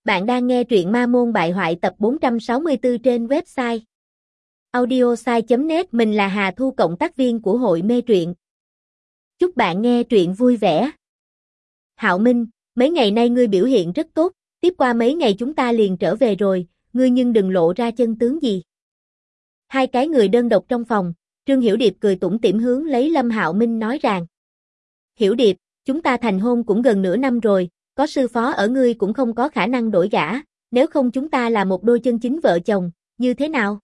Bạn đang nghe truyện Ma Môn Bại Hoại tập 464 trên website audiosai.net. Mình là Hà Thu, cộng tác viên của hội mê truyện. Chúc bạn nghe truyện vui vẻ. Hạo Minh, mấy ngày nay ngươi biểu hiện rất tốt, tiếp qua mấy ngày chúng ta liền trở về rồi, ngươi nhưng đừng lộ ra chân tướng gì. Hai cái người đơn độc trong phòng, Trương Hiểu Điệp cười tủm tỉm hướng lấy Lâm Hạo Minh nói rằng: Hiểu Điệp, chúng ta thành hôn cũng gần nửa năm rồi, có sư phó ở ngươi cũng không có khả năng đổi gả, nếu không chúng ta là một đôi chân chính vợ chồng, như thế nào?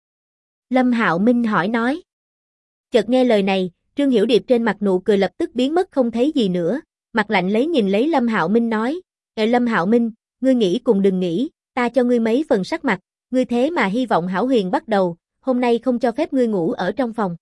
Lâm Hạo Minh hỏi nói. Chợt nghe lời này, Trương Hiểu Điệp trên mặt nụ cười lập tức biến mất không thấy gì nữa, mặt lạnh lấy nhìn lấy Lâm Hạo Minh nói: Lâm Hạo Minh, ngươi nghĩ cùng đừng nghĩ, ta cho ngươi mấy phần sắc mặt, ngươi thế mà hy vọng Hảo Huyền bắt đầu, hôm nay không cho phép ngươi ngủ ở trong phòng.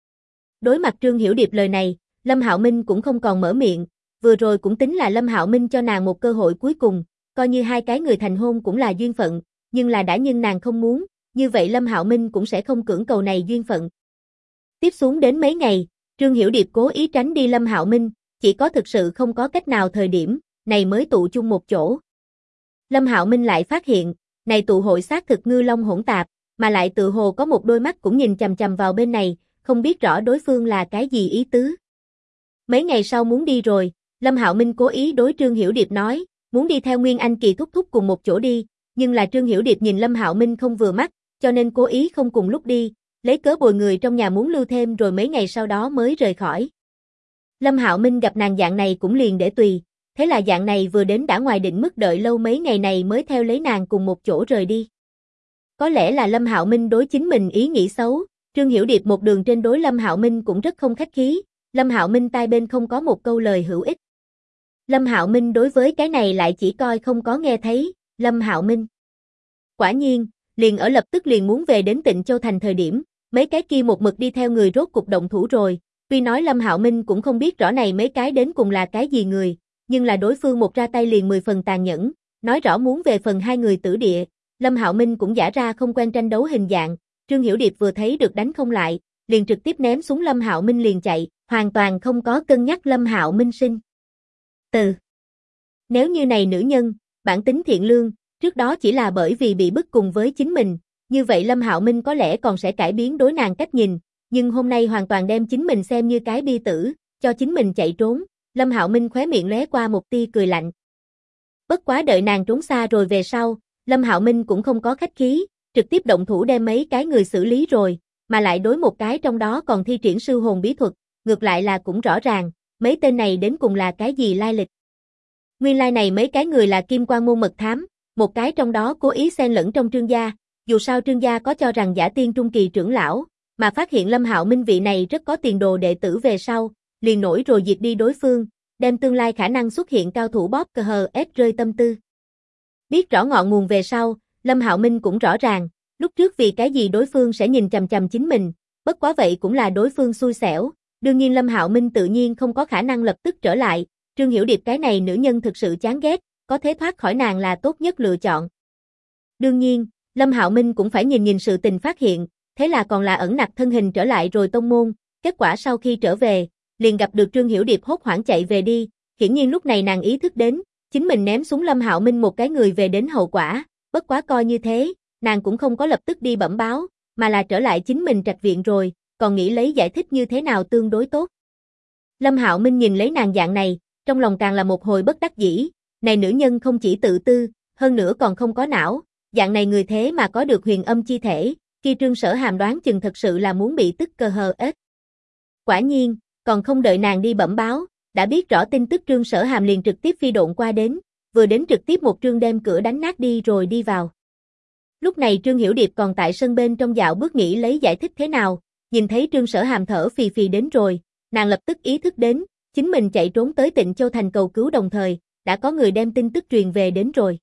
Đối mặt Trương Hiểu Điệp lời này, Lâm Hạo Minh cũng không còn mở miệng, vừa rồi cũng tính là Lâm Hạo Minh cho nàng một cơ hội cuối cùng, coi như hai cái người thành hôn cũng là duyên phận, nhưng là đã nhưng nàng không muốn, như vậy Lâm Hạo Minh cũng sẽ không cưỡng cầu này duyên phận. Tiếp xuống đến mấy ngày, Trương Hiểu Điệp cố ý tránh đi Lâm Hạo Minh, chỉ có thực sự không có cách nào thời điểm này mới tụ chung một chỗ. Lâm Hạo Minh lại phát hiện, này tụ hội xác thực ngư long hỗn tạp, mà lại tự hồ có một đôi mắt cũng nhìn chằm chằm vào bên này, không biết rõ đối phương là cái gì ý tứ. Mấy ngày sau muốn đi rồi, Lâm Hạo Minh cố ý đối Trương Hiểu Điệp nói, muốn đi theo Nguyên Anh Kỳ thúc thúc cùng một chỗ đi, nhưng là Trương Hiểu Điệp nhìn Lâm Hạo Minh không vừa mắt, cho nên cố ý không cùng lúc đi, lấy cớ bồi người trong nhà muốn lưu thêm rồi mấy ngày sau đó mới rời khỏi. Lâm Hạo Minh gặp nàng dạng này cũng liền để tùy, thế là dạng này vừa đến đã ngoài định mức đợi lâu mấy ngày này mới theo lấy nàng cùng một chỗ rời đi. Có lẽ là Lâm Hạo Minh đối chính mình ý nghĩ xấu, Trương Hiểu Điệp một đường trên đối Lâm Hạo Minh cũng rất không khách khí, Lâm Hạo Minh tai bên không có một câu lời hữu ích. Lâm Hạo Minh đối với cái này lại chỉ coi không có nghe thấy, Lâm Hạo Minh. Quả nhiên, liền ở lập tức liền muốn về đến Tịnh Châu Thành thời điểm, mấy cái kia một mực đi theo người rốt cục động thủ rồi, tuy nói Lâm Hạo Minh cũng không biết rõ này mấy cái đến cùng là cái gì người, nhưng là đối phương một ra tay liền 10 phần tàn nhẫn, nói rõ muốn về phần hai người tử địa, Lâm Hạo Minh cũng giả ra không quen tranh đấu hình dạng, Trương Hiểu Điệp vừa thấy được đánh không lại, liền trực tiếp ném súng Lâm Hạo Minh liền chạy, hoàn toàn không có cân nhắc Lâm Hạo Minh sinh từ. Nếu như này nữ nhân, bản tính thiện lương, trước đó chỉ là bởi vì bị bức cùng với chính mình, như vậy Lâm Hạo Minh có lẽ còn sẽ cải biến đối nàng cách nhìn, nhưng hôm nay hoàn toàn đem chính mình xem như cái bi tử, cho chính mình chạy trốn, Lâm Hạo Minh khóe miệng lóe qua một tia cười lạnh. Bất quá đợi nàng trốn xa rồi về sau, Lâm Hạo Minh cũng không có khách khí, trực tiếp động thủ đem mấy cái người xử lý rồi, mà lại đối một cái trong đó còn thi triển sư hồn bí thuật, ngược lại là cũng rõ ràng, mấy tên này đến cùng là cái gì lai lịch. Nguyên lai này mấy cái người là Kim Quan môn mật thám, một cái trong đó cố ý xen lẫn trong Trương gia, dù sao Trương gia có cho rằng giả tiên trung kỳ trưởng lão, mà phát hiện Lâm Hạo Minh vị này rất có tiền đồ đệ tử về sau, liền nổi rồi diệt đi đối phương, đem tương lai khả năng xuất hiện cao thủ bóp cờ hờ ép rơi tâm tư. Biết rõ ngọn nguồn về sau, Lâm Hạo Minh cũng rõ ràng, lúc trước vì cái gì đối phương sẽ nhìn chằm chằm chính mình, bất quá vậy cũng là đối phương xui xẻo, đương nhiên Lâm Hạo Minh tự nhiên không có khả năng lập tức trở lại, Trương Hiểu Điệp cái này nữ nhân thực sự chán ghét, có thể thoát khỏi nàng là tốt nhất lựa chọn. Đương nhiên, Lâm Hạo Minh cũng phải nhìn sự tình phát hiện, thế là còn là ẩn nặc thân hình trở lại rồi tông môn, kết quả sau khi trở về, liền gặp được Trương Hiểu Điệp hốt hoảng chạy về đi, hiển nhiên lúc này nàng ý thức đến, chính mình ném súng Lâm Hạo Minh một cái người về đến hậu quả, bất quá coi như thế, nàng cũng không có lập tức đi bẩm báo, mà là trở lại chính mình trạch viện rồi, còn nghĩ lấy giải thích như thế nào tương đối tốt. Lâm Hạo Minh nhìn lấy nàng dạng này, trong lòng càng là một hồi bất đắc dĩ, này nữ nhân không chỉ tự tư, hơn nữa còn không có não, dạng này người thế mà có được huyền âm chi thể, khi Trương Sở Hàm đoán chừng thật sự là muốn bị tức cơ hờ ếch. Quả nhiên, còn không đợi nàng đi bẩm báo, đã biết rõ tin tức Trương Sở Hàm liền trực tiếp phi độn qua đến, vừa đến trực tiếp một trương đem cửa đánh nát đi rồi đi vào. Lúc này Trương Hiểu Điệp còn tại sân bên trong dạo bước nghĩ lấy giải thích thế nào, nhìn thấy Trương Sở Hàm thở phì phì đến rồi, nàng lập tức ý thức đến, chính mình chạy trốn tới Tịnh Châu Thành cầu cứu đồng thời, đã có người đem tin tức truyền về đến rồi.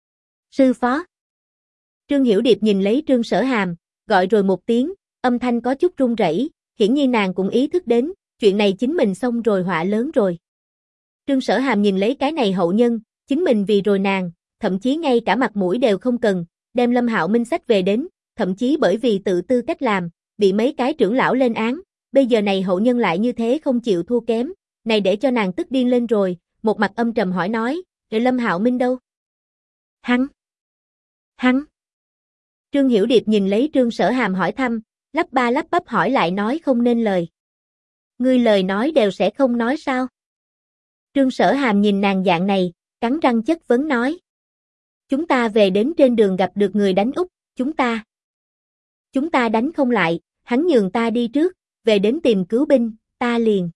Sư phó. Trương Hiểu Điệp nhìn lấy Trương Sở Hàm, gọi rồi một tiếng, âm thanh có chút run rẩy, hiển nhiên nàng cũng ý thức đến, chuyện này chính mình xong rồi họa lớn rồi. Trương Sở Hàm nhìn lấy cái này hậu nhân, chính mình vì rồi nàng, thậm chí ngay cả mặt mũi đều không cần, đem Lâm Hạo Minh sách về đến, thậm chí bởi vì tự tư cách làm, bị mấy cái trưởng lão lên án, bây giờ này hậu nhân lại như thế không chịu thua kém, này để cho nàng tức điên lên rồi, một mặt âm trầm hỏi nói, Lâm Hạo Minh đâu? Hắn. Trương Hiểu Điệp nhìn lấy Trương Sở Hàm hỏi thăm, lắp ba lắp bắp hỏi lại nói không nên lời. Ngươi lời nói đều sẽ không nói sao? Trương Sở Hàm nhìn nàng dạng này, cắn răng chất vấn nói. Chúng ta về đến trên đường gặp được người đánh úp, chúng ta đánh không lại, hắn nhường ta đi trước, về đến tìm cứu binh, ta liền.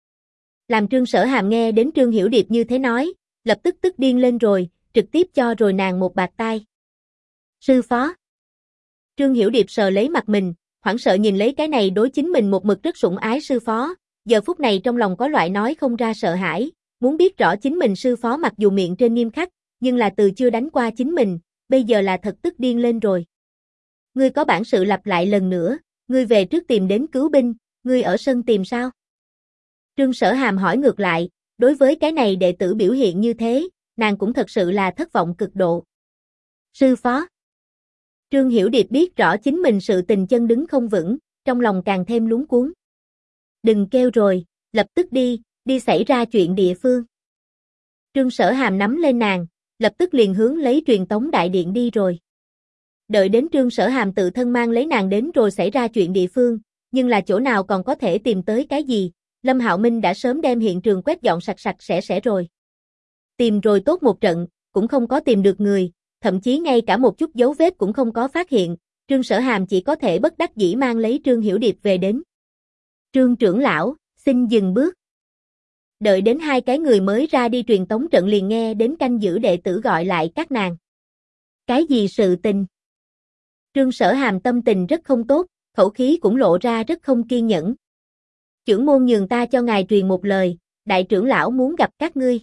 Làm Trương Sở Hàm nghe đến Trương Hiểu Điệp như thế nói, lập tức tức điên lên rồi, trực tiếp cho rồi nàng một bạt tai. Sư phó. Trương Hiểu Điệp sờ lấy mặt mình, hoảng sợ nhìn lấy cái này đối chính mình một mực rất sủng ái sư phó, giờ phút này trong lòng có loại nói không ra sợ hãi, muốn biết rõ chính mình sư phó mặc dù miệng trên nghiêm khắc, nhưng là từ chưa đánh qua chính mình, bây giờ là thật tức điên lên rồi. Ngươi có bản sự lặp lại lần nữa, ngươi về trước tìm đến cứu binh, ngươi ở sân tìm sao? Trương Sở Hàm hỏi ngược lại, đối với cái này đệ tử biểu hiện như thế, nàng cũng thật sự là thất vọng cực độ. Sư phó. Trương Hiểu Điệp biết rõ chính mình sự tình chân đứng không vững, trong lòng càng thêm luống cuống. Đừng kêu rồi, lập tức đi xảy ra chuyện địa phương. Trương Sở Hàm nắm lên nàng, lập tức liền hướng lấy truyền tống đại điện đi rồi. Đợi đến Trương Sở Hàm tự thân mang lấy nàng đến rồi xảy ra chuyện địa phương, nhưng là chỗ nào còn có thể tìm tới cái gì, Lâm Hạo Minh đã sớm đem hiện trường quét dọn sạch sạch sẽ rồi. Tìm rồi tốt một trận, cũng không có tìm được người, thậm chí ngay cả một chút dấu vết cũng không có phát hiện, Trương Sở Hàm chỉ có thể bất đắc dĩ mang lấy Trương Hiểu Điệp về đến. Trương trưởng lão, xin dừng bước. Đợi đến hai cái người mới ra đi truyền tống trận liền nghe đến canh giữ đệ tử gọi lại các nàng. Cái gì sự tình? Trương Sở Hàm tâm tình rất không tốt, khẩu khí cũng lộ ra rất không kiên nhẫn. Trưởng môn nhường ta cho ngài truyền một lời, đại trưởng lão muốn gặp các ngươi.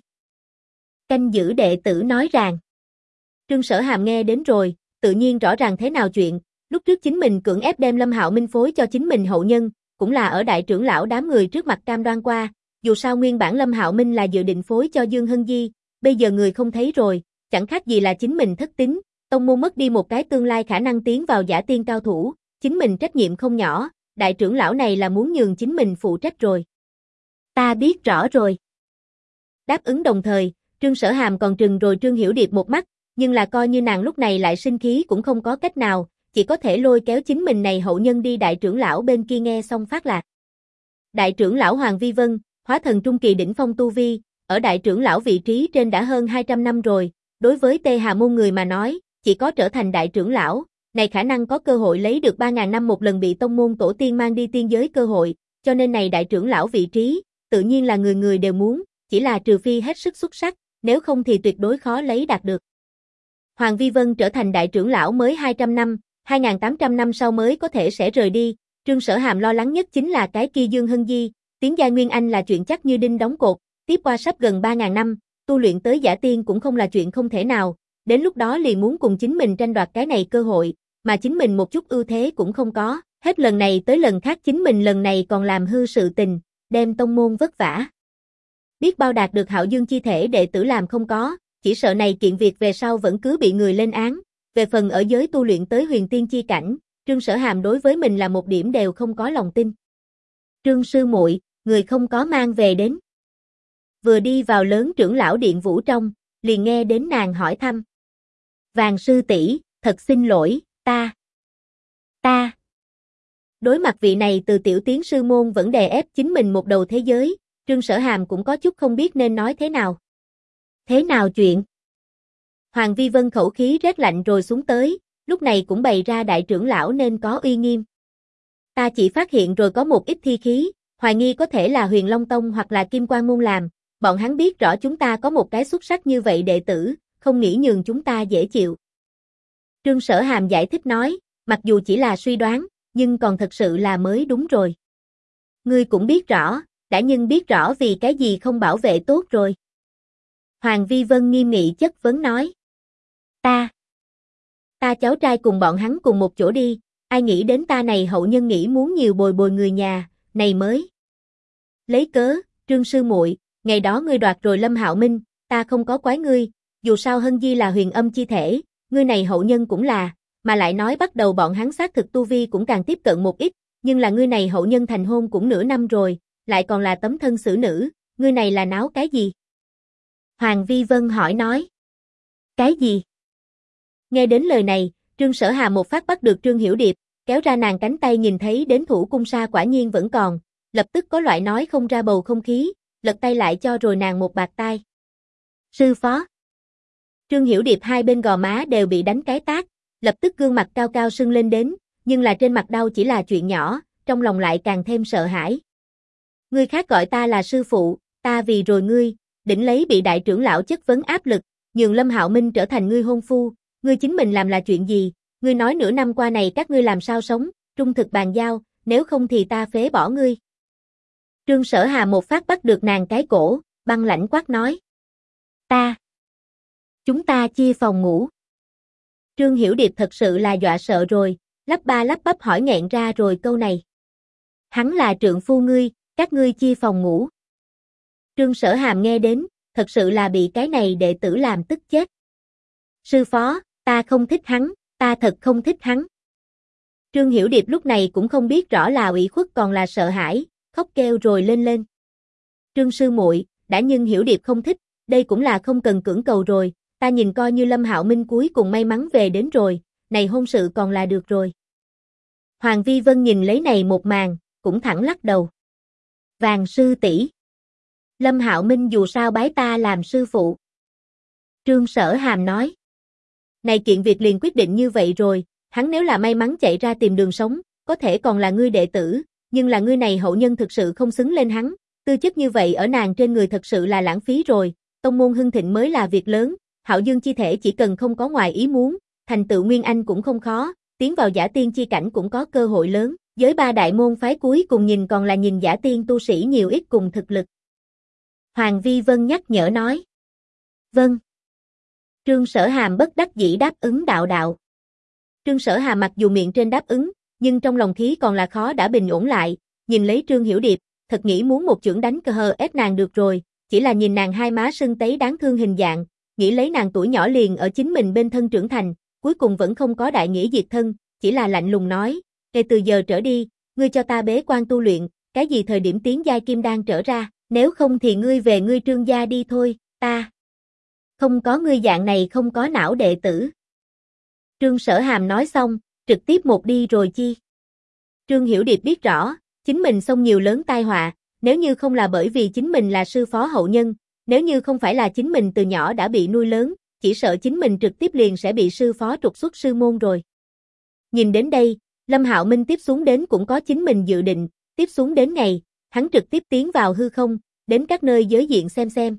Canh giữ đệ tử nói rằng. Trương Sở Hàm nghe đến rồi, tự nhiên rõ ràng thế nào chuyện, lúc trước chính mình cưỡng ép đem Lâm Hạo Minh phối cho chính mình hậu nhân, cũng là ở đại trưởng lão đám người trước mặt cam đoan qua, dù sao nguyên bản Lâm Hạo Minh là dự định phối cho Dương Hân Di, bây giờ người không thấy rồi, chẳng khác gì là chính mình thất tín, tông môn mất đi một cái tương lai khả năng tiến vào giả tiên cao thủ, chính mình trách nhiệm không nhỏ, đại trưởng lão này là muốn nhường chính mình phụ trách rồi. Ta biết rõ rồi. Đáp ứng đồng thời, Trương Sở Hàm còn trừng rồi Trương Hiểu Điệp một mắt, nhưng là coi như nàng lúc này lại sinh khí cũng không có cách nào, chỉ có thể lôi kéo chính mình này hậu nhân đi đại trưởng lão bên kia nghe xong phát lạc. Đại trưởng lão Hoàng Vi Vân, hóa thần trung kỳ đỉnh phong tu vi, ở đại trưởng lão vị trí trên đã hơn 200 năm rồi, đối với Tê Hà môn người mà nói, chỉ có trở thành đại trưởng lão, này khả năng có cơ hội lấy được 3.000 năm một lần bị tông môn tổ tiên mang đi tiên giới cơ hội, cho nên này đại trưởng lão vị trí, tự nhiên là người người đều muốn, chỉ là trừ phi hết sức xuất sắc, nếu không thì tuyệt đối khó lấy đạt được. Hoàng Vi Vân trở thành đại trưởng lão mới 200 năm, 2.800 năm sau mới có thể sẽ rời đi, Trương Sở Hàm lo lắng nhất chính là cái kia Dương Hân Di, tiến giai Nguyên Anh là chuyện chắc như đinh đóng cột, tiếp qua sắp gần 3.000 năm, tu luyện tới giả tiên cũng không là chuyện không thể nào, đến lúc đó liền muốn cùng chính mình tranh đoạt cái này cơ hội, mà chính mình một chút ưu thế cũng không có, hết lần này tới lần khác chính mình lần này còn làm hư sự tình, đem tông môn vất vả. Biết bao đạt được Hạo Dương chi thể đệ tử làm không có, chỉ sợ này kiện việc về sau vẫn cứ bị người lên án, về phần ở giới tu luyện tới huyền tiên chi cảnh, Trương Sở Hàm đối với mình là một điểm đều không có lòng tin. Trương sư muội, người không có mang về đến. Vừa đi vào lớn trưởng lão điện vũ trong, liền nghe đến nàng hỏi thăm. Vàng sư tỷ, thật xin lỗi, ta. Đối mặt vị này từ tiểu tiến sư môn vẫn đè ép chính mình một đầu thế giới, Trương Sở Hàm cũng có chút không biết nên nói thế nào. Thế nào chuyện? Hoàng Vi Vân khẩu khí rét lạnh rồi xuống tới, lúc này cũng bày ra đại trưởng lão nên có uy nghiêm. Ta chỉ phát hiện rồi có một ít thi khí, hoài nghi có thể là Huyền Long Tông hoặc là Kim Quang môn làm, bọn hắn biết rõ chúng ta có một cái xuất sắc như vậy đệ tử, không nghĩ nhường chúng ta dễ chịu. Trương Sở Hàm giải thích nói, mặc dù chỉ là suy đoán, nhưng còn thật sự là mới đúng rồi. Ngươi cũng biết rõ, đã nhưng biết rõ vì cái gì không bảo vệ tốt rồi. Hoàng Vi Vân nghiêm nghị chất vấn nói. Ta cháu trai cùng bọn hắn cùng một chỗ đi, ai nghĩ đến ta này hậu nhân nghĩ muốn nhiều bồi bồi người nhà, này mới. Lấy cớ, Trương sư muội, ngày đó ngươi đoạt rồi Lâm Hạo Minh, ta không có quái ngươi, dù sao Hân Di là huyền âm chi thể, ngươi này hậu nhân cũng là, mà lại nói bắt đầu bọn hắn xác thực tu vi cũng càng tiếp cận một ít, nhưng là ngươi này hậu nhân thành hôn cũng nửa năm rồi, lại còn là tấm thân xử nữ, ngươi này là náo cái gì? Hoàng Vi Vân hỏi nói. Cái gì? Nghe đến lời này, Trương Sở Hà một phát bắt được Trương Hiểu Điệp, kéo ra nàng cánh tay nhìn thấy đến thủ cung sa quả nhiên vẫn còn, lập tức có loại nói không ra bầu không khí, lật tay lại cho rồi nàng một bạt tai. Sư phó. Trương Hiểu Điệp hai bên gò má đều bị đánh cái tát, lập tức gương mặt cao cao sưng lên đến, nhưng là trên mặt đau chỉ là chuyện nhỏ, trong lòng lại càng thêm sợ hãi. Người khác gọi ta là sư phụ, ta vì rồi ngươi, đỉnh lấy bị đại trưởng lão chất vấn áp lực, nhường Lâm Hạo Minh trở thành ngươi hôn phu, ngươi chính mình làm là chuyện gì, ngươi nói nửa năm qua này các ngươi làm sao sống, trung thực bàn giao, nếu không thì ta phế bỏ ngươi. Trương Sở Hà một phát bắt được nàng cái cổ, băng lãnh quát nói. Chúng ta chia phòng ngủ. Trương Hiểu Điệp thật sự là dọa sợ rồi, lắp ba lắp bắp hỏi nghẹn ra rồi câu này. Hắn là trượng phu ngươi, các ngươi chia phòng ngủ. Trương Sở Hàm nghe đến, thật sự là bị cái này đệ tử làm tức chết. Sư phó, ta không thích hắn, ta thật không thích hắn. Trương Hiểu Điệp lúc này cũng không biết rõ là ủy khuất còn là sợ hãi, khóc kêu rồi lên. Trương sư muội, đã nhưng Hiểu Điệp không thích, đây cũng là không cần cưỡng cầu rồi, ta nhìn coi như Lâm Hạo Minh cuối cùng may mắn về đến rồi, này hôn sự còn là được rồi. Hoàng Vi Vân nhìn lấy này một màn, cũng thẳng lắc đầu. Vàng sư tỷ, Lâm Hạo Minh dù sao bái ta làm sư phụ. Trương Sở Hàm nói. Này kiện việc liền quyết định như vậy rồi, hắn nếu là may mắn chạy ra tìm đường sống, có thể còn là ngươi đệ tử, nhưng là ngươi này hậu nhân thực sự không xứng lên hắn, tư chất như vậy ở nàng trên người thật sự là lãng phí rồi, tông môn hưng thịnh mới là việc lớn, Hạo Dương chi thể chỉ cần không có ngoài ý muốn, thành tựu Nguyên Anh cũng không khó, tiến vào giả tiên chi cảnh cũng có cơ hội lớn, giới ba đại môn phái cuối cùng nhìn còn là nhìn giả tiên tu sĩ nhiều ít cùng thực lực. Hoàng Vi Vân nhắc nhở nói. Vâng. Trương Sở Hàm bất đắc dĩ đáp ứng đạo. Trương Sở Hàm mặc dù miệng trên đáp ứng, nhưng trong lòng khí còn là khó đã bình ổn lại, nhìn lấy Trương Hiểu Điệp, thật nghĩ muốn một chưởng đánh cờ hờ ép nàng được rồi, chỉ là nhìn nàng hai má sưng tấy đáng thương hình dạng, nghĩ lấy nàng tuổi nhỏ liền ở chính mình bên thân trưởng thành, cuối cùng vẫn không có đại nghĩa diệt thân, chỉ là lạnh lùng nói, kể từ giờ trở đi, ngươi cho ta bế quan tu luyện, cái gì thời điểm tiến giai kim đan trở ra, nếu không thì ngươi về ngươi Trương gia đi thôi, ta không có ngươi dạng này không có não đệ tử. Trương Sở Hàm nói xong, trực tiếp một đi rồi chi. Trương Hiểu Điệp biết rõ, chính mình xông nhiều lớn tai họa, nếu như không là bởi vì chính mình là sư phó hậu nhân, nếu như không phải là chính mình từ nhỏ đã bị nuôi lớn, chỉ sợ chính mình trực tiếp liền sẽ bị sư phó trục xuất sư môn rồi. Nhìn đến đây, Lâm Hạo Minh tiếp xuống đến cũng có chính mình dự định, tiếp xuống đến ngày, hắn trực tiếp tiến vào hư không, đến các nơi giới diện xem.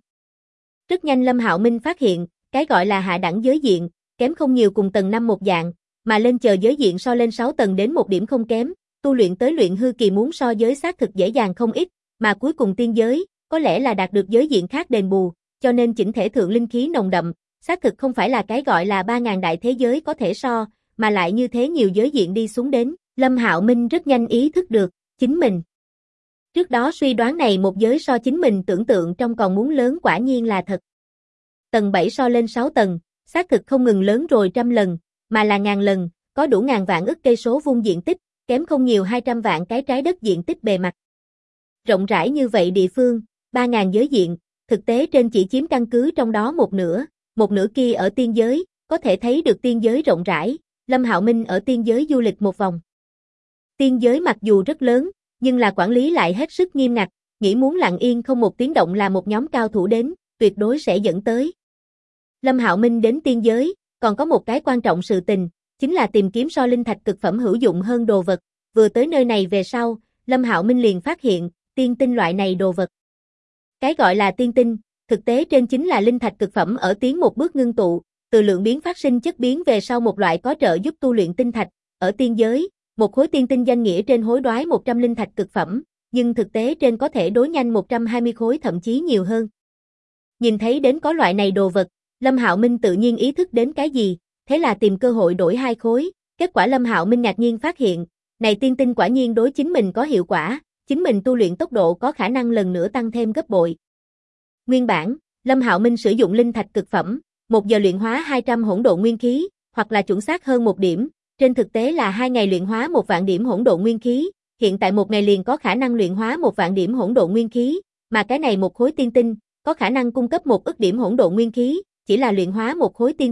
Rất nhanh Lâm Hạo Minh phát hiện, cái gọi là hạ đẳng giới diện, kém không nhiều cùng tầng 5 một dạng, mà lên chờ giới diện so lên 6 tầng đến một điểm không kém, tu luyện tới luyện hư kỳ muốn so giới xác thực dễ dàng không ít, mà cuối cùng tiên giới, có lẽ là đạt được giới diện khác đền bù, cho nên chỉnh thể thượng linh khí nồng đậm, xác thực không phải là cái gọi là 3.000 đại thế giới có thể so, mà lại như thế nhiều giới diện đi xuống đến, Lâm Hạo Minh rất nhanh ý thức được, chính mình. Trước đó suy đoán này một giới so chính mình tưởng tượng trong còn muốn lớn quả nhiên là thật. Tầng 7 so lên 6 tầng, xác thực không ngừng lớn rồi trăm lần, mà là ngàn lần, có đủ ngàn vạn ức cây số vuông diện tích, kém không nhiều 200 vạn cái trái đất diện tích bề mặt. Rộng rãi như vậy địa phương, 3.000 giới diện, thực tế trên chỉ chiếm căn cứ trong đó một nửa kia ở tiên giới, có thể thấy được tiên giới rộng rãi, Lâm Hạo Minh ở tiên giới du lịch một vòng. Tiên giới mặc dù rất lớn, nhưng là quản lý lại hết sức nghiêm ngặt, nghĩ muốn lặng yên không một tiếng động là một nhóm cao thủ đến, tuyệt đối sẽ dẫn tới. Lâm Hạo Minh đến tiên giới, còn có một cái quan trọng sự tình, chính là tìm kiếm so linh thạch cực phẩm hữu dụng hơn đồ vật, vừa tới nơi này về sau, Lâm Hạo Minh liền phát hiện, tiên tinh loại này đồ vật. Cái gọi là tiên tinh, thực tế trên chính là linh thạch cực phẩm ở tiến một bước ngưng tụ, từ lượng biến phát sinh chất biến về sau một loại có trợ giúp tu luyện tinh thạch, ở tiên giới, một khối tiên tinh danh nghĩa trên hối đoái 100 linh thạch cực phẩm, nhưng thực tế trên có thể đối nhanh 120 khối thậm chí nhiều hơn. Nhìn thấy đến có loại này đồ vật, Lâm Hạo Minh tự nhiên ý thức đến cái gì, thế là tìm cơ hội đổi 2 khối, kết quả Lâm Hạo Minh ngạc nhiên phát hiện, này tiên tinh quả nhiên đối chính mình có hiệu quả, chính mình tu luyện tốc độ có khả năng lần nữa tăng thêm gấp bội. Nguyên bản, Lâm Hạo Minh sử dụng linh thạch cực phẩm, 1 giờ luyện hóa 200 hỗn độn nguyên khí, hoặc là chuẩn xác hơn 1 điểm, trên thực tế là 2 ngày luyện hóa 1 vạn điểm hỗn độn nguyên khí, hiện tại 1 ngày liền có khả năng luyện hóa 1 vạn điểm hỗn độn nguyên khí, mà cái này một khối tiên tinh, có khả năng cung cấp 1 ức điểm hỗn độn nguyên khí, chỉ là luyện hóa một khối tiên tinh,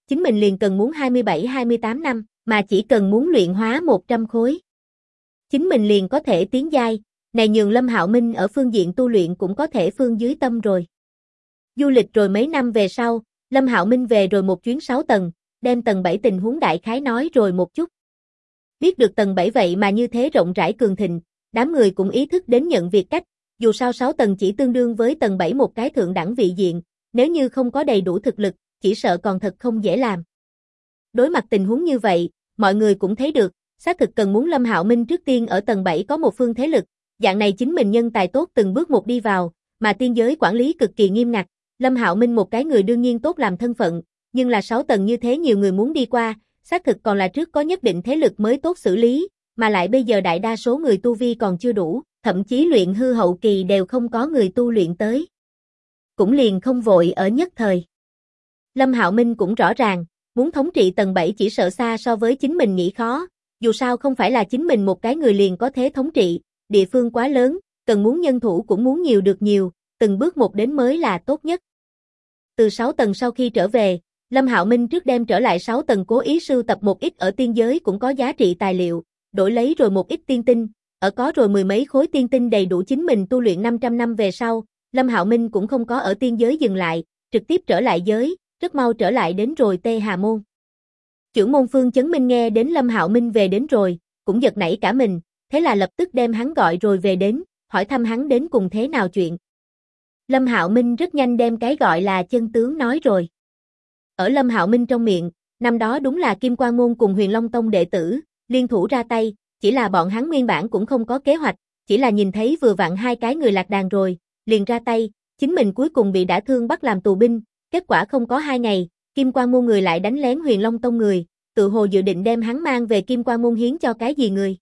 chính mình liền cần muốn 27-28 năm, mà chỉ cần muốn luyện hóa 100 khối. Chính mình liền có thể tiến giai, này nhường Lâm Hạo Minh ở phương diện tu luyện cũng có thể phương dưới tâm rồi. Du lịch rồi mấy năm về sau, Lâm Hạo Minh về rồi một chuyến 6 tầng, đem tầng 7 tình huống đại khái nói rồi một chút. Biết được tầng 7 vậy mà như thế rộng rãi cường thịnh, đám người cũng ý thức đến nhận việc cách, dù sao 6 tầng chỉ tương đương với tầng 7 một cái thượng đẳng vị diện, nếu như không có đầy đủ thực lực, chỉ sợ còn thật không dễ làm. Đối mặt tình huống như vậy, mọi người cũng thấy được, xác thực cần muốn Lâm Hạo Minh trước tiên ở tầng 7 có một phương thế lực, dạng này chính mình nhân tài tốt từng bước một đi vào, mà tiên giới quản lý cực kỳ nghiêm ngặt, Lâm Hạo Minh một cái người đương nhiên tốt làm thân phận, nhưng là 6 tầng như thế nhiều người muốn đi qua, xác thực còn là trước có nhất định thế lực mới tốt xử lý, mà lại bây giờ đại đa số người tu vi còn chưa đủ, thậm chí luyện hư hậu kỳ đều không có người tu luyện tới. Cũng liền không vội ở nhất thời. Lâm Hạo Minh cũng rõ ràng, muốn thống trị tầng 7 chỉ sợ xa so với chính mình nghĩ khó, dù sao không phải là chính mình một cái người liền có thể thống trị, địa phương quá lớn, cần muốn nhân thủ cũng muốn nhiều được nhiều, từng bước một đến mới là tốt nhất. Từ 6 tầng sau khi trở về, Lâm Hạo Minh trước đem trở lại 6 tầng cố ý sưu tập một ít ở tiên giới cũng có giá trị tài liệu, đổi lấy rồi một ít tiên tinh, ở có rồi mười mấy khối tiên tinh đầy đủ chính mình tu luyện 500 năm về sau, Lâm Hạo Minh cũng không có ở tiên giới dừng lại, trực tiếp trở lại giới, rất mau trở lại đến rồi Tê Hà Môn. Chưởng môn Phương Chấn Minh nghe đến Lâm Hạo Minh về đến rồi, cũng giật nảy cả mình, thế là lập tức đem hắn gọi rồi về đến, hỏi thăm hắn đến cùng thế nào chuyện. Lâm Hạo Minh rất nhanh đem cái gọi là chân tướng nói rồi. Ở Lâm Hạo Minh trong miệng, năm đó đúng là Kim Quang Môn cùng Huyền Long Tông đệ tử, liên thủ ra tay, chỉ là bọn hắn nguyên bản cũng không có kế hoạch, chỉ là nhìn thấy vừa vặn hai cái người lạc đàn rồi, liền ra tay, chính mình cuối cùng bị đả thương bắt làm tù binh, kết quả không có 2 ngày, Kim Quang Môn người lại đánh lén Huyền Long Tông người, tự hồ dự định đem hắn mang về Kim Quang Môn hiến cho cái gì người.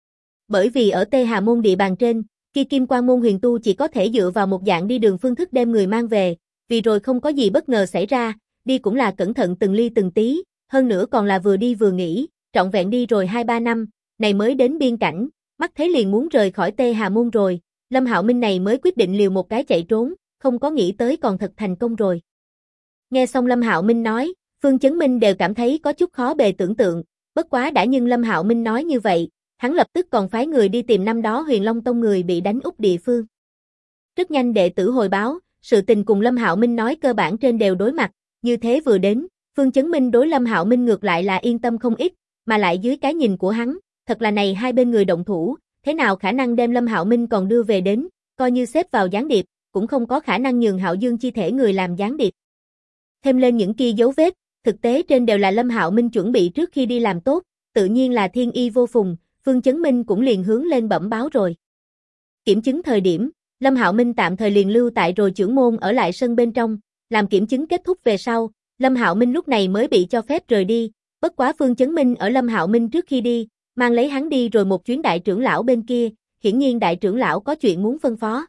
Bởi vì ở Tê Hà Môn địa bàn trên, khi Kim Quang Môn huyền tu chỉ có thể dựa vào một dạng đi đường phương thức đem người mang về, vì rồi không có gì bất ngờ xảy ra, đi cũng là cẩn thận từng ly từng tí, hơn nữa còn là vừa đi vừa nghỉ, trọn vẹn đi rồi 2-3 năm, này mới đến biên cảnh, mắt thấy liền muốn rời khỏi Tê Hà Môn rồi, Lâm Hạo Minh này mới quyết định liều một cái chạy trốn, không có nghĩ tới còn thật thành công rồi. Nghe xong Lâm Hạo Minh nói, Phương Chấn Minh đều cảm thấy có chút khó bề tưởng tượng, bất quá đã nhưng Lâm Hạo Minh nói như vậy, hắn lập tức còn phái người đi tìm năm đó Huyền Long Tông người bị đánh úp địa phương. Rất nhanh đệ tử hồi báo, sự tình cùng Lâm Hạo Minh nói cơ bản trên đều đối mặt, như thế vừa đến, Phương Chấn Minh đối Lâm Hạo Minh ngược lại là yên tâm không ít, mà lại dưới cái nhìn của hắn, thật là này hai bên người động thủ, thế nào khả năng đem Lâm Hạo Minh còn đưa về đến, coi như xếp vào gián điệp, cũng không có khả năng nhường Hạo Dương chi thể người làm gián điệp. Thêm lên những kia dấu vết, thực tế trên đều là Lâm Hạo Minh chuẩn bị trước khi đi làm tốt, tự nhiên là thiên y vô phùng, Phương Chấn Minh cũng liền hướng lên bẩm báo rồi. Kiểm chứng thời điểm, Lâm Hạo Minh tạm thời liền lưu tại rồi chưởng môn ở lại sân bên trong, làm kiểm chứng kết thúc về sau, Lâm Hạo Minh lúc này mới bị cho phép rời đi, bất quá Phương Chấn Minh ở Lâm Hạo Minh trước khi đi, mang lấy hắn đi rồi một chuyến đại trưởng lão bên kia, hiển nhiên đại trưởng lão có chuyện muốn phân phó.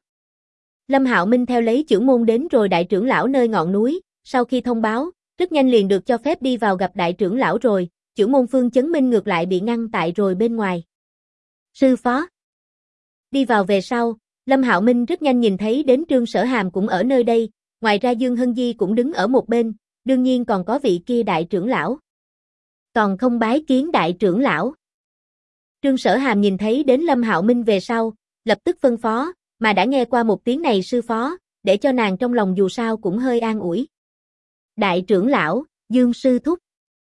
Lâm Hạo Minh theo lấy chưởng môn đến rồi đại trưởng lão nơi ngọn núi, sau khi thông báo, rất nhanh liền được cho phép đi vào gặp đại trưởng lão rồi, chưởng môn Phương Chấn Minh ngược lại bị ngăn tại rồi bên ngoài. Sư phó. Đi vào về sau, Lâm Hạo Minh rất nhanh nhìn thấy đến Trương Sở Hàm cũng ở nơi đây, ngoài ra Dương Hân Di cũng đứng ở một bên, đương nhiên còn có vị kia đại trưởng lão. Còn không bái kiến đại trưởng lão. Trương Sở Hàm nhìn thấy đến Lâm Hạo Minh về sau, lập tức phân phó, mà đã nghe qua một tiếng này sư phó, để cho nàng trong lòng dù sao cũng hơi an ủi. Đại trưởng lão, Dương sư thúc.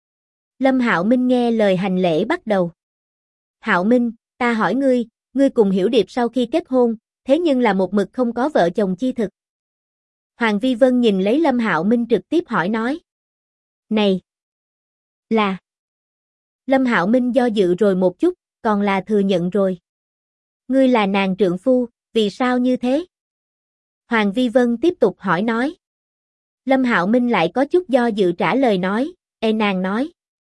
Lâm Hạo Minh nghe lời hành lễ bắt đầu. Hạo Minh, ta hỏi ngươi, ngươi cùng Hiểu Điệp sau khi kết hôn, thế nhưng là một mực không có vợ chồng chi thực. Hoàng Vi Vân nhìn lấy Lâm Hạo Minh trực tiếp hỏi nói. Này, là. Lâm Hạo Minh do dự rồi một chút, còn là thừa nhận rồi. Ngươi là nàng trượng phu, vì sao như thế? Hoàng Vi Vân tiếp tục hỏi nói. Lâm Hạo Minh lại có chút do dự trả lời nói, nàng nói.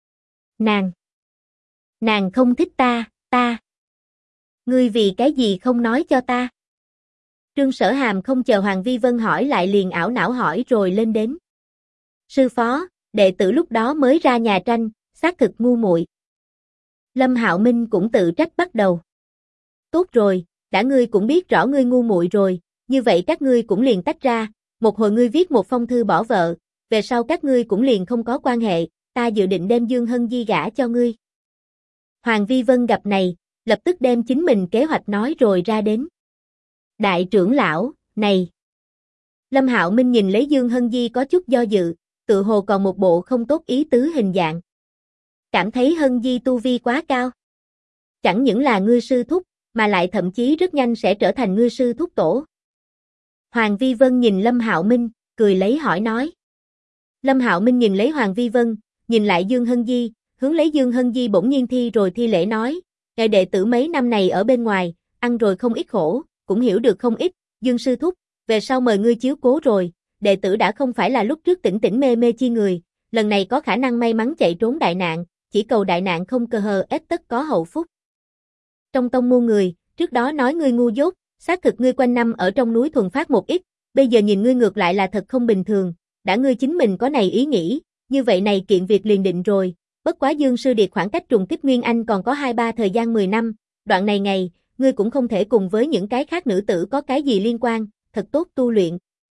Nàng không thích ta. Ngươi vì cái gì không nói cho ta? Trương Sở Hàm không chờ Hoàng Vi Vân hỏi lại liền ảo não hỏi rồi lên đến. Sư phó, đệ tử lúc đó mới ra nhà tranh, xác thực ngu muội. Lâm Hạo Minh cũng tự trách bắt đầu. Tốt rồi, đã ngươi cũng biết rõ ngươi ngu muội rồi, như vậy các ngươi cũng liền tách ra, một hồi ngươi viết một phong thư bỏ vợ, về sau các ngươi cũng liền không có quan hệ, ta dự định đem Dương Hân Di gả cho ngươi. Hoàng Vi Vân gặp này, lập tức đem chính mình kế hoạch nói rồi ra đến. Đại trưởng lão, này. Lâm Hạo Minh nhìn lấy Dương Hân Di có chút do dự, tự hồ còn một bộ không tốt ý tứ hình dạng. Cảm thấy Hân Di tu vi quá cao. Chẳng những là ngươi sư thúc, mà lại thậm chí rất nhanh sẽ trở thành ngươi sư thúc tổ. Hoàng Vi Vân nhìn Lâm Hạo Minh, cười lấy hỏi nói. Lâm Hạo Minh nhìn lấy Hoàng Vi Vân, nhìn lại Dương Hân Di, hướng lấy Dương Hân Di bỗng nhiên thi rồi thi lễ nói, ngài đệ tử mấy năm này ở bên ngoài, ăn rồi không ít khổ, cũng hiểu được không ít, Dương sư thúc, về sau mời ngươi chiếu cố rồi, đệ tử đã không phải là lúc trước tỉnh tỉnh mê mê chi người, lần này có khả năng may mắn chạy trốn đại nạn, chỉ cầu đại nạn không cơ hờ ép tất có hậu phúc. Trong tông môn người, trước đó nói ngươi ngu dốt, xác thực ngươi quanh năm ở trong núi thuần phát một ít, bây giờ nhìn ngươi ngược lại là thật không bình thường, đã ngươi chính mình có này ý nghĩ, như vậy này kiện việc liền định rồi, bất quá Dương sư điệt khoảng cách trùng kích Nguyên Anh còn có 2-3 thời gian 10 năm, đoạn này ngày, ngươi cũng không thể cùng với những cái khác nữ tử có cái gì liên quan, thật tốt tu luyện.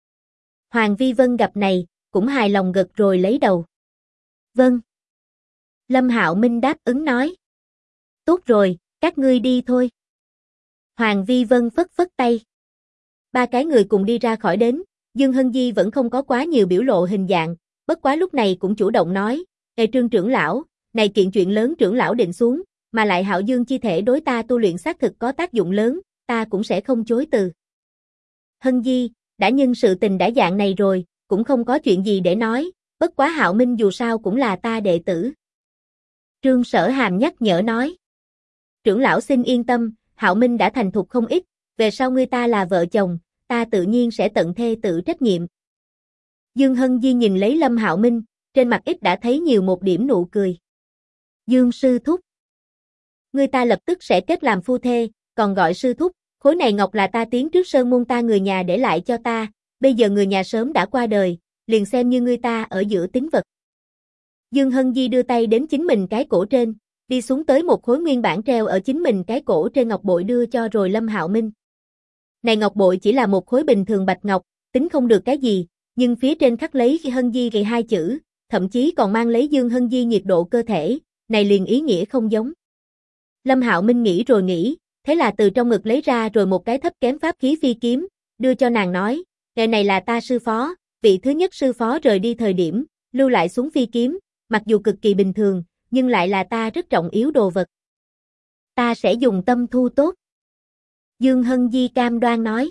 Hoàng Vi Vân gặp này, cũng hài lòng gật rồi lấy đầu. Vâng. Lâm Hạo Minh đáp ứng nói. Tốt rồi, các ngươi đi thôi. Hoàng Vi Vân phất phất tay. Ba cái người cùng đi ra khỏi đến, Dương Hân Di vẫn không có quá nhiều biểu lộ hình dạng, bất quá lúc này cũng chủ động nói, Ê Trương trưởng lão, này kiện chuyện lớn trưởng lão định xuống, mà lại Hạo Dương chi thể đối ta tu luyện xác thực có tác dụng lớn, ta cũng sẽ không chối từ. Hân Di, đã nhân sự tình đã dạng này rồi, cũng không có chuyện gì để nói, bất quá Hạo Minh dù sao cũng là ta đệ tử. Trương Sở Hàm nhắc nhở nói. Trưởng lão xin yên tâm, Hạo Minh đã thành thục không ít, về sau ngươi ta là vợ chồng, ta tự nhiên sẽ tận thê tự trách nhiệm. Dương Hân Di nhìn lấy Lâm Hạo Minh, trên mặt ít đã thấy nhiều một điểm nụ cười. Dương sư thúc. Ngươi ta lập tức sẽ kết làm phu thê, còn gọi sư thúc, khối này ngọc là ta tiến trước sơn môn ta người nhà để lại cho ta, bây giờ người nhà sớm đã qua đời, liền xem như ngươi ta ở giữa tín vật. Dương Hân Di đưa tay đến chính mình cái cổ trên, đi xuống tới một khối nguyên bản treo ở chính mình cái cổ trên ngọc bội đưa cho rồi Lâm Hạo Minh. Này ngọc bội chỉ là một khối bình thường bạch ngọc, tính không được cái gì, nhưng phía trên khắc lấy Hân Di ghi hai chữ, thậm chí còn mang lấy Dương Hân Di nhiệt độ cơ thể, này liền ý nghĩa không giống. Lâm Hạo Minh nghĩ rồi nghĩ, thế là từ trong ngực lấy ra rồi một cái thấp kém pháp khí phi kiếm, đưa cho nàng nói, ngày này là ta sư phó, vị thứ nhất sư phó rời đi thời điểm, lưu lại xuống phi kiếm, mặc dù cực kỳ bình thường, nhưng lại là ta rất trọng yếu đồ vật. Ta sẽ dùng tâm thu tốt. Dương Hân Di cam đoan nói.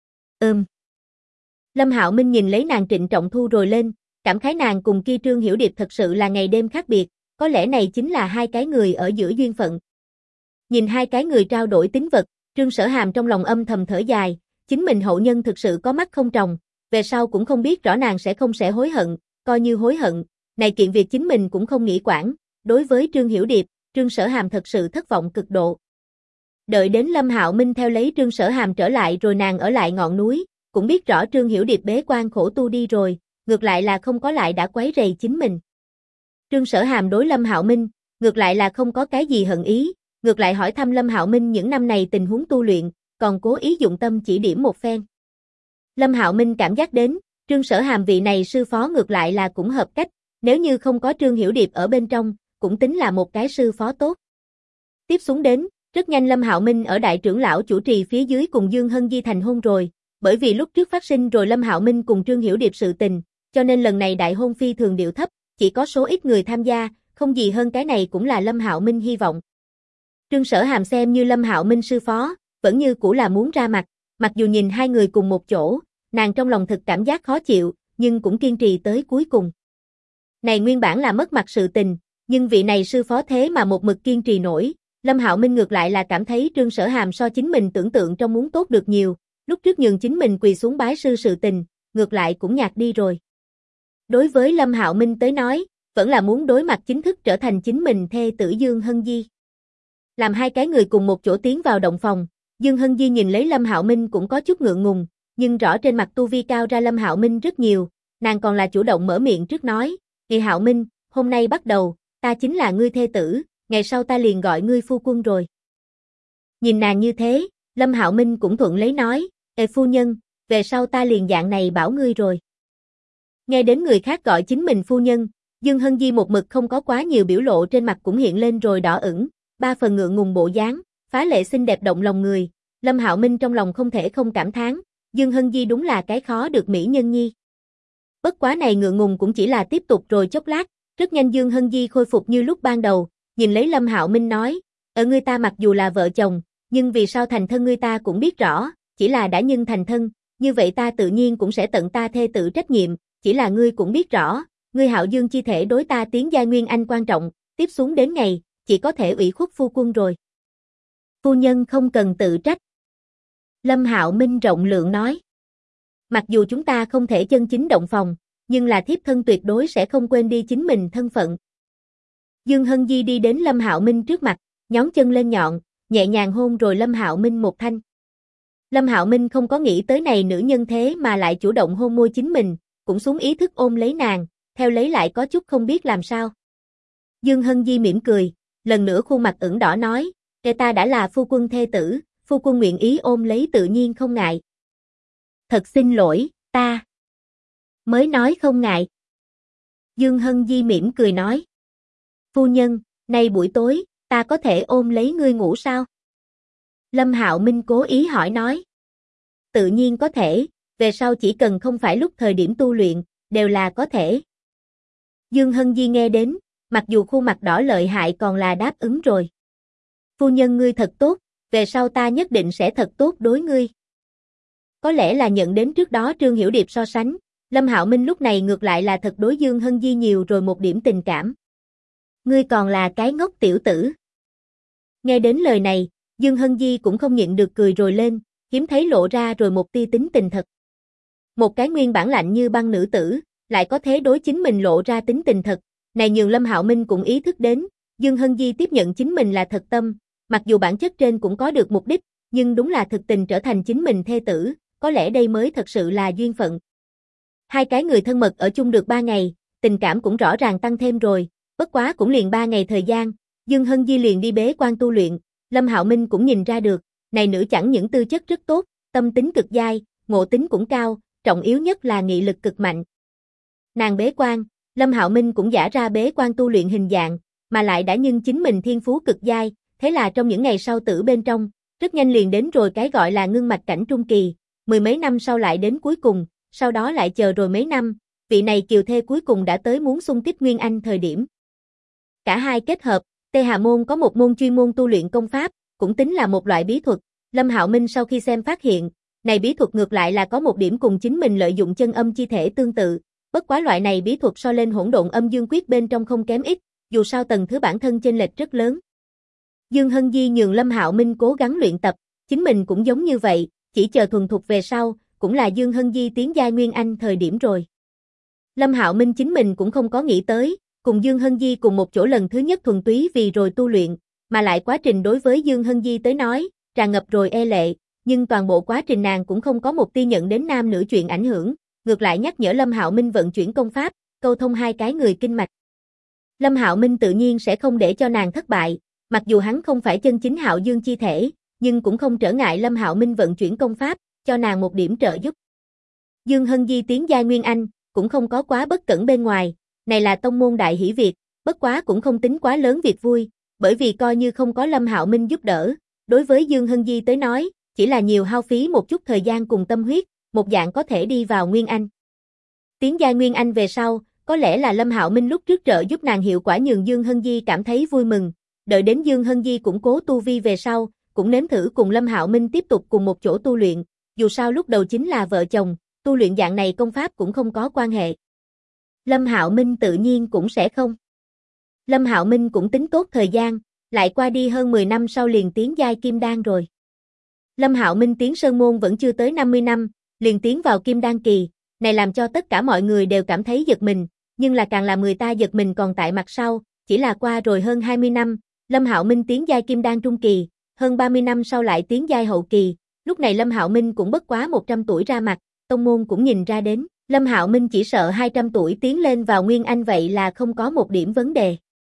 Lâm Hạo Minh nhìn lấy nàng trịnh trọng thu rồi lên, cảm khái nàng cùng kia Trương Hiểu Điệp thật sự là ngày đêm khác biệt, có lẽ này chính là hai cái người ở giữa duyên phận. Nhìn hai cái người trao đổi tín vật, Trương Sở Hàm trong lòng âm thầm thở dài, chính mình hậu nhân thực sự có mắt không tròng, về sau cũng không biết rõ nàng sẽ hối hận, coi như hối hận, này kiện việc chính mình cũng không nghĩ quản, đối với Trương Hiểu Điệp, Trương Sở Hàm thật sự thất vọng cực độ. Đợi đến Lâm Hạo Minh theo lấy Trương Sở Hàm trở lại rồi nàng ở lại ngọn núi, cũng biết rõ Trương Hiểu Điệp bế quan khổ tu đi rồi, ngược lại là không có lại đã quấy rầy chính mình. Trương Sở Hàm đối Lâm Hạo Minh, ngược lại là không có cái gì hận ý, ngược lại hỏi thăm Lâm Hạo Minh những năm này tình huống tu luyện, còn cố ý dụng tâm chỉ điểm một phen. Lâm Hạo Minh cảm giác đến, Trương Sở Hàm vị này sư phó ngược lại là cũng hợp cách, nếu như không có Trương Hiểu Điệp ở bên trong, cũng tính là một cái sư phó tốt. Tiếp xuống đến, rất nhanh Lâm Hạo Minh ở đại trưởng lão chủ trì phía dưới cùng Dương Hân Di thành hôn rồi, bởi vì lúc trước phát sinh rồi Lâm Hạo Minh cùng Trương Hiểu Điệp sự tình, cho nên lần này đại hôn phi thường điệu thấp, chỉ có số ít người tham gia, không gì hơn cái này cũng là Lâm Hạo Minh hy vọng. Trương Sở Hàm xem như Lâm Hạo Minh sư phó, vẫn như cũ là muốn ra mặt, mặc dù nhìn hai người cùng một chỗ, nàng trong lòng thực cảm giác khó chịu, nhưng cũng kiên trì tới cuối cùng. Này nguyên bản là mất mặt sự tình, nhưng vị này sư phó thế mà một mực kiên trì nổi, Lâm Hạo Minh ngược lại là cảm thấy Trương Sở Hàm so chính mình tưởng tượng trong muốn tốt được nhiều, lúc trước nhường chính mình quỳ xuống bái sư sự tình, ngược lại cũng nhạt đi rồi. Đối với Lâm Hạo Minh tới nói, vẫn là muốn đối mặt chính thức trở thành chính mình thê tử Dương Hân Di. Làm hai cái người cùng một chỗ tiến vào động phòng, Dương Hân Di nhìn lấy Lâm Hạo Minh cũng có chút ngượng ngùng, nhưng rõ trên mặt tu vi cao ra Lâm Hạo Minh rất nhiều, nàng còn là chủ động mở miệng trước nói, "Ngày Hạo Minh, hôm nay bắt đầu, ta chính là ngươi thê tử, ngày sau ta liền gọi ngươi phu quân rồi." Nhìn nàng như thế, Lâm Hạo Minh cũng thuận lấy nói, "Ê phu nhân, về sau ta liền dạng này bảo ngươi rồi." Nghe đến người khác gọi chính mình phu nhân, Dương Hân Di một mực không có quá nhiều biểu lộ trên mặt cũng hiện lên rồi đỏ ửng, ba phần ngượng ngùng bộ dáng, phá lệ xinh đẹp động lòng người. Lâm Hạo Minh trong lòng không thể không cảm thán, Dương Hân Di đúng là cái khó được mỹ nhân nhi. Bất quá này ngượng ngùng cũng chỉ là tiếp tục rồi chốc lát, rất nhanh Dương Hân Di khôi phục như lúc ban đầu, nhìn lấy Lâm Hạo Minh nói, ở ngươi ta mặc dù là vợ chồng, nhưng vì sao thành thân ngươi ta cũng biết rõ, chỉ là đã nhân thành thân, như vậy ta tự nhiên cũng sẽ tận ta thê tử trách nhiệm, chỉ là ngươi cũng biết rõ, ngươi Hạo Dương chi thể đối ta tiến giai nguyên anh quan trọng, tiếp xuống đến ngày, chỉ có thể ủy khuất phu quân rồi. Phu nhân không cần tự trách. Lâm Hạo Minh rộng lượng nói. Mặc dù chúng ta không thể chân chính động phòng, nhưng là thiếp thân tuyệt đối sẽ không quên đi chính mình thân phận. Dương Hân Di đi đến Lâm Hạo Minh trước mặt, nhón chân lên nhọn, nhẹ nhàng hôn rồi Lâm Hạo Minh một thanh. Lâm Hạo Minh không có nghĩ tới này nữ nhân thế mà lại chủ động hôn môi chính mình, cũng xuống ý thức ôm lấy nàng, theo lấy lại có chút không biết làm sao. Dương Hân Di mỉm cười, lần nữa khuôn mặt ửng đỏ nói, ta đã là phu quân thê tử, phu quân nguyện ý ôm lấy tự nhiên không ngại. Thật xin lỗi, ta mới nói không ngại. Dương Hân Di mỉm cười nói. Phu nhân, nay buổi tối, ta có thể ôm lấy ngươi ngủ sao? Lâm Hạo Minh cố ý hỏi nói. Tự nhiên có thể, về sau chỉ cần không phải lúc thời điểm tu luyện, đều là có thể. Dương Hân Di nghe đến, mặc dù khuôn mặt đỏ lợi hại còn là đáp ứng rồi. Phu nhân ngươi thật tốt, về sau ta nhất định sẽ thật tốt đối ngươi. Có lẽ là nhận đến trước đó Trương Hiểu Điệp so sánh, Lâm Hạo Minh lúc này ngược lại là thật đối Dương Hân Di nhiều rồi một điểm tình cảm. Ngươi còn là cái ngốc tiểu tử. Nghe đến lời này, Dương Hân Di cũng không nhịn được cười rồi lên, hiếm thấy lộ ra rồi một tia tính tình thật. Một cái nguyên bản lạnh như băng nữ tử, lại có thế đối chính mình lộ ra tính tình thật, này nhường Lâm Hạo Minh cũng ý thức đến, Dương Hân Di tiếp nhận chính mình là thật tâm, mặc dù bản chất trên cũng có được mục đích, nhưng đúng là thực tình trở thành chính mình thê tử, có lẽ đây mới thật sự là duyên phận. Hai cái người thân mật ở chung được 3 ngày, tình cảm cũng rõ ràng tăng thêm rồi, bất quá cũng liền 3 ngày thời gian, Dương Hân Di liền đi bế quan tu luyện, Lâm Hạo Minh cũng nhìn ra được, này nữ chẳng những tư chất rất tốt, tâm tính cực dai, ngộ tính cũng cao, trọng yếu nhất là nghị lực cực mạnh. Nàng bế quan, Lâm Hạo Minh cũng giả ra bế quan tu luyện hình dạng, mà lại đã nhân chính mình thiên phú cực dai, thế là trong những ngày sau tử bên trong, rất nhanh liền đến rồi cái gọi là ngưng mạch cảnh trung kỳ, mười mấy năm sau lại đến cuối cùng, sau đó lại chờ rồi mấy năm, vị này kiều thê cuối cùng đã tới muốn xung kích Nguyên Anh thời điểm. Cả hai kết hợp, Tê Hà Môn có một môn chuyên môn tu luyện công pháp, cũng tính là một loại bí thuật, Lâm Hạo Minh sau khi xem phát hiện, này bí thuật ngược lại là có một điểm cùng chính mình lợi dụng chân âm chi thể tương tự, bất quá loại này bí thuật so lên hỗn độn âm dương quyết bên trong không kém ít, dù sao tầng thứ bản thân chênh lệch rất lớn. Dương Hân Di nhường Lâm Hạo Minh cố gắng luyện tập, chính mình cũng giống như vậy, chỉ chờ thuần thục về sau, cũng là Dương Hân Di tiến giai Nguyên Anh thời điểm rồi. Lâm Hạo Minh chính mình cũng không có nghĩ tới, cùng Dương Hân Di cùng một chỗ lần thứ nhất thuần túy vì rồi tu luyện, mà lại quá trình đối với Dương Hân Di tới nói, tràn ngập rồi e lệ, nhưng toàn bộ quá trình nàng cũng không có một tia nhận đến nam nữ chuyện ảnh hưởng, ngược lại nhắc nhở Lâm Hạo Minh vận chuyển công pháp, câu thông hai cái người kinh mạch. Lâm Hạo Minh tự nhiên sẽ không để cho nàng thất bại, mặc dù hắn không phải chân chính Hạo Dương chi thể, nhưng cũng không trở ngại Lâm Hạo Minh vận chuyển công pháp, cho nàng một điểm trợ giúp. Dương Hân Di tiến giai Nguyên Anh, cũng không có quá bất cẩn bên ngoài, này là tông môn đại hỷ việc, bất quá cũng không tính quá lớn việc vui, bởi vì coi như không có Lâm Hạo Minh giúp đỡ, đối với Dương Hân Di tới nói, chỉ là nhiều hao phí một chút thời gian cùng tâm huyết, một dạng có thể đi vào Nguyên Anh. Tiến giai Nguyên Anh về sau, có lẽ là Lâm Hạo Minh lúc trước trợ giúp nàng hiệu quả nhường Dương Hân Di cảm thấy vui mừng, đợi đến Dương Hân Di củng cố tu vi về sau, cũng nếm thử cùng Lâm Hạo Minh tiếp tục cùng một chỗ tu luyện, dù sao lúc đầu chính là vợ chồng, tu luyện dạng này công pháp cũng không có quan hệ. Lâm Hạo Minh tự nhiên cũng sẽ không. Lâm Hạo Minh cũng tính tốt thời gian, lại qua đi hơn 10 năm sau liền tiến giai Kim Đan rồi. Lâm Hạo Minh tiến sơn môn vẫn chưa tới 50 năm, liền tiến vào Kim Đan kỳ, này làm cho tất cả mọi người đều cảm thấy giật mình, nhưng là càng làm người ta giật mình còn tại mặt sau, chỉ là qua rồi hơn 20 năm, Lâm Hạo Minh tiến giai Kim Đan trung kỳ, hơn 30 năm sau lại tiến giai hậu kỳ, lúc này Lâm Hạo Minh cũng bất quá 100 tuổi ra mặt, tông môn cũng nhìn ra đến, Lâm Hạo Minh chỉ sợ 200 tuổi tiến lên vào Nguyên Anh vậy là không có một điểm vấn đề.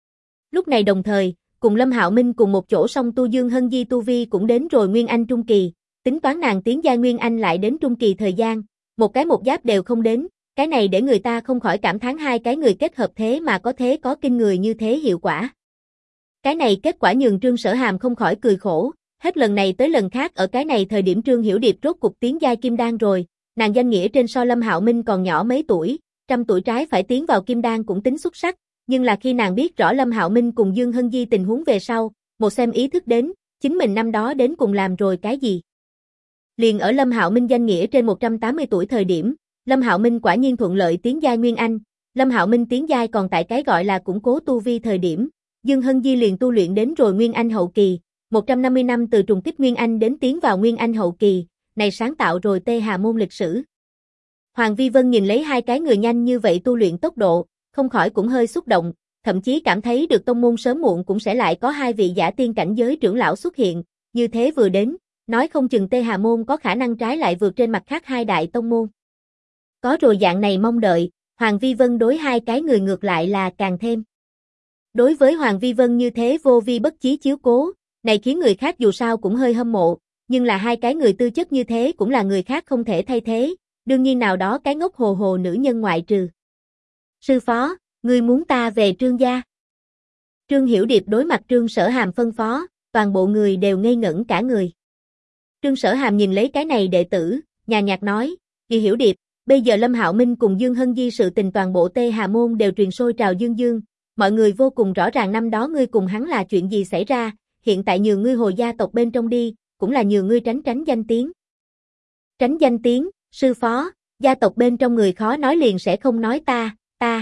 Lúc này đồng thời, cùng Lâm Hạo Minh cùng một chỗ song tu Dương Hân Di tu vi cũng đến rồi Nguyên Anh trung kỳ, tính toán nàng tiến giai Nguyên Anh lại đến trung kỳ thời gian, một cái một giáp đều không đến, Cái này để người ta không khỏi cảm thán hai cái người kết hợp thế mà có thế có kinh người như thế hiệu quả. Cái này kết quả nhường Trương Sở Hàm không khỏi cười khổ, hết lần này tới lần khác ở cái này thời điểm Trương Hiểu Điệp rốt cục tiến giai kim đan rồi, nàng danh nghĩa trên so Lâm Hạo Minh còn nhỏ mấy tuổi, trăm tuổi trái phải tiến vào kim đan cũng tính xuất sắc, nhưng là khi nàng biết rõ Lâm Hạo Minh cùng Dương Hân Di tình huống về sau, một xem ý thức đến, chính mình năm đó đến cùng làm rồi cái gì. Liền ở Lâm Hạo Minh danh nghĩa trên 180 tuổi thời điểm, Lâm Hạo Minh quả nhiên thuận lợi tiến giai Nguyên Anh, Lâm Hạo Minh tiến giai còn tại cái gọi là củng cố tu vi thời điểm, Dương Hân Di liền tu luyện đến rồi Nguyên Anh hậu kỳ, 150 năm từ trùng kích Nguyên Anh đến tiến vào Nguyên Anh hậu kỳ, này sáng tạo rồi Tê Hà môn lịch sử. Hoàng Vi Vân nhìn lấy hai cái người nhanh như vậy tu luyện tốc độ, không khỏi cũng hơi xúc động, thậm chí cảm thấy được tông môn sớm muộn cũng sẽ lại có hai vị giả tiên cảnh giới trưởng lão xuất hiện, như thế vừa đến, nói không chừng Tê Hà môn có khả năng trái lại vượt trên mặt khác hai đại tông môn. Có rồi dạng này mong đợi, Hoàng Vi Vân đối hai cái người ngược lại là càng thêm. Đối với Hoàng Vi Vân như thế vô vi bất chí chiếu cố, này khiến người khác dù sao cũng hơi hâm mộ, nhưng là hai cái người tư chất như thế cũng là người khác không thể thay thế, đương nhiên nào đó cái ngốc hồ hồ nữ nhân ngoại trừ. Sư phó, ngươi muốn ta về Trương gia? Trương Hiểu Điệp đối mặt Trương Sở Hàm phân phó, toàn bộ người đều ngây ngẩn cả người. Trương Sở Hàm nhìn lấy cái này đệ tử, nhàn nhạt nói, Kỳ Hiểu Điệp, bây giờ Lâm Hạo Minh cùng Dương Hân Di sự tình toàn bộ Tê Hà môn đều truyền sôi trào dương dương, mọi người vô cùng rõ ràng năm đó ngươi cùng hắn là chuyện gì xảy ra, hiện tại nhường ngươi hồi gia tộc bên trong đi, cũng là nhường ngươi tránh danh tiếng. Tránh danh tiếng, sư phó, gia tộc bên trong người khó nói liền sẽ không nói ta.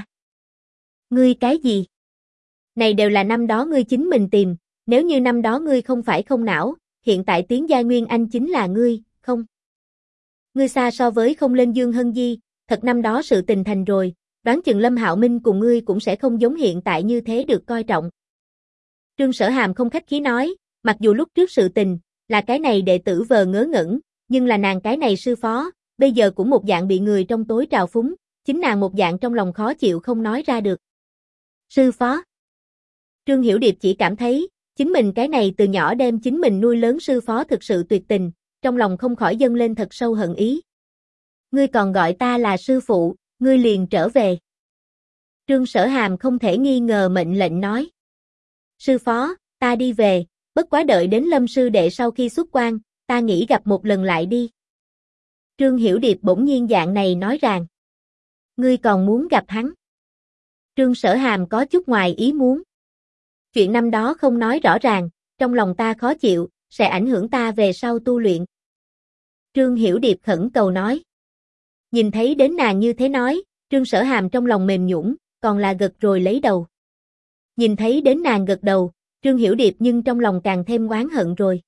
Ngươi cái gì? Này đều là năm đó ngươi chính mình tìm, nếu như năm đó ngươi không phải không não, hiện tại tiến giai Nguyên Anh chính là ngươi, không? Ngươi xa so với không lên Dương Hân Di, thật năm đó sự tình thành rồi, đoán chừng Lâm Hạo Minh cùng ngươi cũng sẽ không giống hiện tại như thế được coi trọng. Trương Sở Hàm không khách khí nói, mặc dù lúc trước sự tình, là cái này đệ tử vờ ngớ ngẩn, nhưng là nàng cái này sư phó, bây giờ cũng một dạng bị người trong tối trào phúng, chính nàng một dạng trong lòng khó chịu không nói ra được. Sư phó. Trương Hiểu Điệp chỉ cảm thấy, chính mình cái này từ nhỏ đem chính mình nuôi lớn sư phó thực sự tuyệt tình, trong lòng không khỏi dâng lên thật sâu hận ý. Ngươi còn gọi ta là sư phụ, ngươi liền trở về. Trương Sở Hàm không thể nghi ngờ mệnh lệnh nói. Sư phó, ta đi về, bất quá đợi đến Lâm sư đệ sau khi xuất quan, ta nghĩ gặp một lần lại đi. Trương Hiểu Điệp bỗng nhiên dạng này nói rằng. Ngươi còn muốn gặp hắn. Trương Sở Hàm có chút ngoài ý muốn. Chuyện năm đó không nói rõ ràng, trong lòng ta khó chịu, sẽ ảnh hưởng ta về sau tu luyện. Trương Hiểu Điệp khẩn cầu nói. Nhìn thấy đến nàng như thế nói, Trương Sở Hàm trong lòng mềm nhũn, còn là gật rồi lấy đầu. Nhìn thấy đến nàng gật đầu, Trương Hiểu Điệp nhưng trong lòng càng thêm oán hận rồi.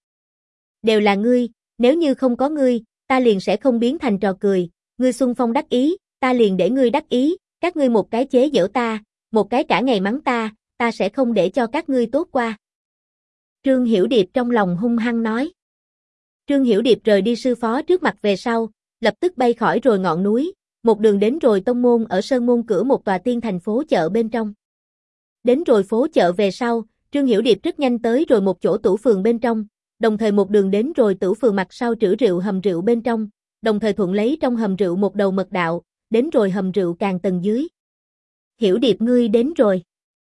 Đều là ngươi, nếu như không có ngươi, ta liền sẽ không biến thành trò cười, ngươi xung phong đắc ý, ta liền để ngươi đắc ý, các ngươi một cái chế giễu ta, một cái cả ngày mắng ta sẽ không để cho các ngươi tốt qua. Trương Hiểu Điệp trong lòng hung hăng nói. Trương Hiểu Điệp rời đi sư phó trước mặt về sau, lập tức bay khỏi rồi ngọn núi, một đường đến rồi tông môn ở sơn môn cửa một tòa tiên thành phố chợ bên trong. Đến rồi phố chợ về sau, Trương Hiểu Điệp rất nhanh tới rồi một chỗ tủ phường bên trong, đồng thời một đường đến rồi tủ phường mặt sau trữ rượu hầm rượu bên trong, đồng thời thuận lấy trong hầm rượu một đầu mật đạo, đến rồi hầm rượu càng tầng dưới. Hiểu Điệp ngươi đến rồi.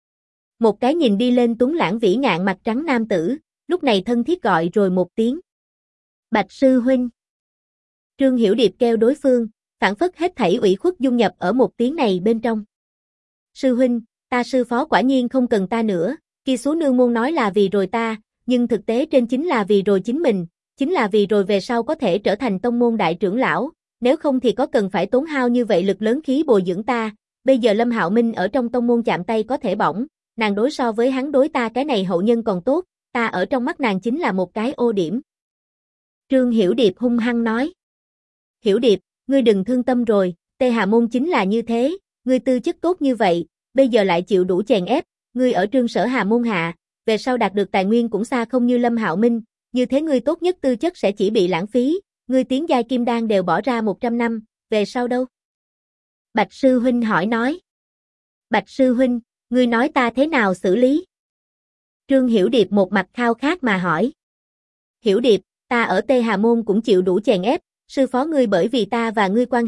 Một cái nhìn đi lên tuấn lãng vĩ ngạn mặt trắng nam tử, lúc này thân thiết gọi rồi một tiếng. Bạch sư huynh. Trương Hiểu Điệp kêu đối phương, phản phất hết thảy ủy khuất dung nhập ở một tiếng này bên trong. Sư huynh, ta sư phó quả nhiên không cần ta nữa, kia số nương môn nói là vì rồi ta, nhưng thực tế trên chính là vì rồi chính mình, chính là vì rồi về sau có thể trở thành tông môn đại trưởng lão, nếu không thì có cần phải tốn hao như vậy lực lớn khí bồi dưỡng ta, bây giờ Lâm Hạo Minh ở trong tông môn chạm tay có thể bỏng, nàng đối so với hắn đối ta cái này hậu nhân còn tốt, ta ở trong mắt nàng chính là một cái ô điểm. Trương Hiểu Điệp hung hăng nói. Hiểu Điệp, ngươi đừng thương tâm rồi, Tê Hà môn chính là như thế, ngươi tư chất tốt như vậy, bây giờ lại chịu đủ chèn ép, ngươi ở Trương Sở Hà môn hạ, về sau đạt được tài nguyên cũng xa không như Lâm Hạo Minh, như thế ngươi tốt nhất tư chất sẽ chỉ bị lãng phí, ngươi tiến giai kim đan đều bỏ ra 100 năm, về sau đâu? Bạch sư huynh hỏi nói. Bạch sư huynh, ngươi nói ta thế nào xử lý? Trương Hiểu Điệp một mặt khao khát mà hỏi. Hiểu Điệp, ta ở Tê Hà môn cũng chịu đủ chèn ép, sư phó ngươi bởi vì ta và ngươi quan hệ,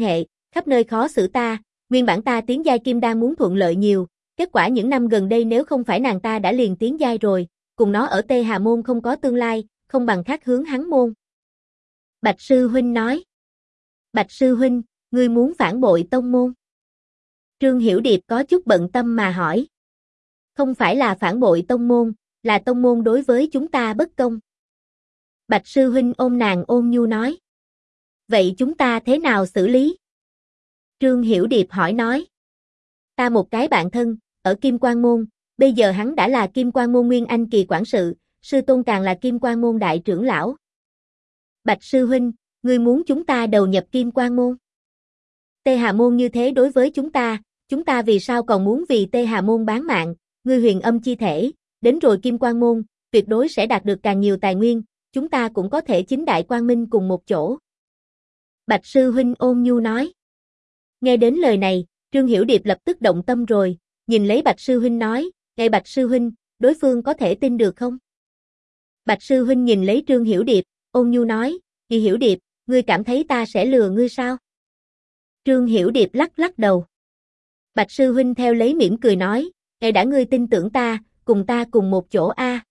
khắp nơi khó xử ta, nguyên bản ta tiến giai kim đan muốn thuận lợi nhiều, kết quả những năm gần đây nếu không phải nàng ta đã liền tiến giai rồi, cùng nó ở Tê Hà Môn không có tương lai, không bằng khác hướng hắn môn. Bạch sư huynh nói. Bạch sư huynh, ngươi muốn phản bội tông môn? Trương Hiểu Điệp có chút bận tâm mà hỏi. Không phải là phản bội tông môn, là tông môn đối với chúng ta bất công. Bạch sư huynh ôm nàng ôn nhu nói. Vậy chúng ta thế nào xử lý? Trương Hiểu Điệp hỏi nói. Ta một cái bạn thân, ở Kim Quang Môn, bây giờ hắn đã là Kim Quang Môn Nguyên Anh kỳ quản sự, sư tôn càng là Kim Quang Môn đại trưởng lão. Bạch sư huynh, ngươi muốn chúng ta đầu nhập Kim Quang Môn? Tê Hà Môn như thế đối với chúng ta vì sao còn muốn vì Tê Hà Môn bán mạng, ngươi huyền âm chi thể, đến rồi Kim Quang Môn, tuyệt đối sẽ đạt được càng nhiều tài nguyên, chúng ta cũng có thể chính đại quang minh cùng một chỗ. Bạch sư huynh ôn nhu nói. Nghe đến lời này, Trương Hiểu Điệp lập tức động tâm rồi, nhìn lấy Bạch sư huynh nói, "Ngài Bạch sư huynh, đối phương có thể tin được không?" Bạch sư huynh nhìn lấy Trương Hiểu Điệp, ôn nhu nói, "Chị Hiểu Điệp, ngươi cảm thấy ta sẽ lừa ngươi sao?" Trương Hiểu Điệp lắc lắc đầu. Bạch sư huynh theo lấy mỉm cười nói, "Ngài đã ngươi tin tưởng ta cùng một chỗ a."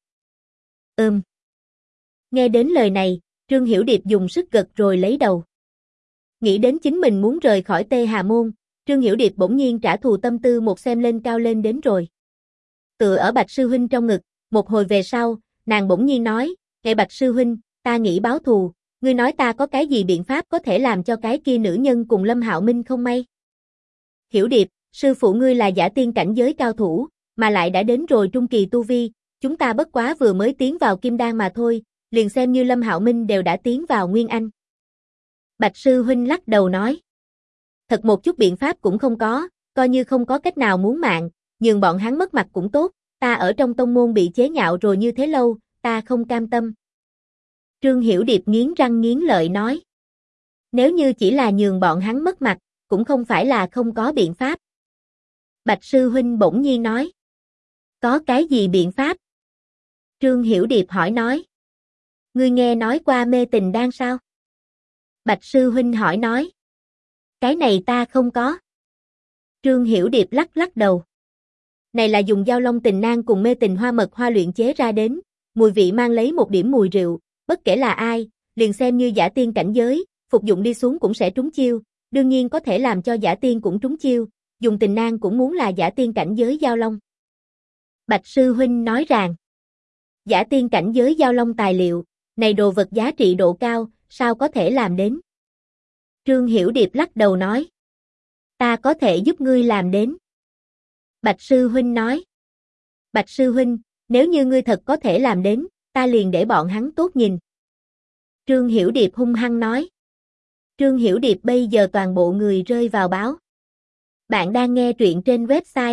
Nghe đến lời này, Trương Hiểu Điệp dùng sức gật rồi lấy đầu. Nghĩ đến chính mình muốn rời khỏi Tê Hà Môn, Trương Hiểu Điệp bỗng nhiên trả thù tâm tư một xem lên cao lên đến rồi. Tựa ở Bạch sư huynh trong ngực, một hồi về sau, nàng bỗng nhiên nói, "Ngài Bạch sư huynh, ta nghĩ báo thù, ngươi nói ta có cái gì biện pháp có thể làm cho cái kia nữ nhân cùng Lâm Hạo Minh không may?" Hiểu Điệp, sư phụ ngươi là giả tiên cảnh giới cao thủ, mà lại đã đến rồi trung kỳ tu vi, chúng ta bất quá vừa mới tiến vào kim đan mà thôi, liền xem như Lâm Hạo Minh đều đã tiến vào Nguyên Anh. Bạch sư huynh lắc đầu nói. Thật một chút biện pháp cũng không có, coi như không có cách nào muốn mạng, nhường bọn hắn mất mặt cũng tốt, ta ở trong tông môn bị chế nhạo rồi như thế lâu, ta không cam tâm. Trương Hiểu Điệp nghiến răng nghiến lợi nói. Nếu như chỉ là nhường bọn hắn mất mặt, cũng không phải là không có biện pháp. Bạch sư huynh bỗng nhiên nói. Có cái gì biện pháp? Trương Hiểu Điệp hỏi nói. Ngươi nghe nói qua mê tình đan sao? Bạch sư huynh hỏi nói. Cái này ta không có. Trương Hiểu Điệp lắc lắc đầu. Này là dùng dao long tình nang cùng mê tình hoa mật hoa luyện chế ra đến, mùi vị mang lấy một điểm mùi rượu, bất kể là ai, liền xem như giả tiên cảnh giới, phục dụng đi xuống cũng sẽ trúng chiêu, đương nhiên có thể làm cho giả tiên cũng trúng chiêu, dùng tình nang cũng muốn là giả tiên cảnh giới dao long. Bạch sư huynh nói rằng, giả tiên cảnh giới dao long tài liệu, này đồ vật giá trị độ cao, sao có thể làm đến? Trương Hiểu Điệp lắc đầu nói, ta có thể giúp ngươi làm đến. Bạch sư huynh nói, Bạch sư huynh, nếu như ngươi thật có thể làm đến, ta liền để bọn hắn tốt nhìn. Trương Hiểu Điệp hung hăng nói. Trương Hiểu Điệp bây giờ toàn bộ người rơi vào báo. Bạn đang nghe truyện trên website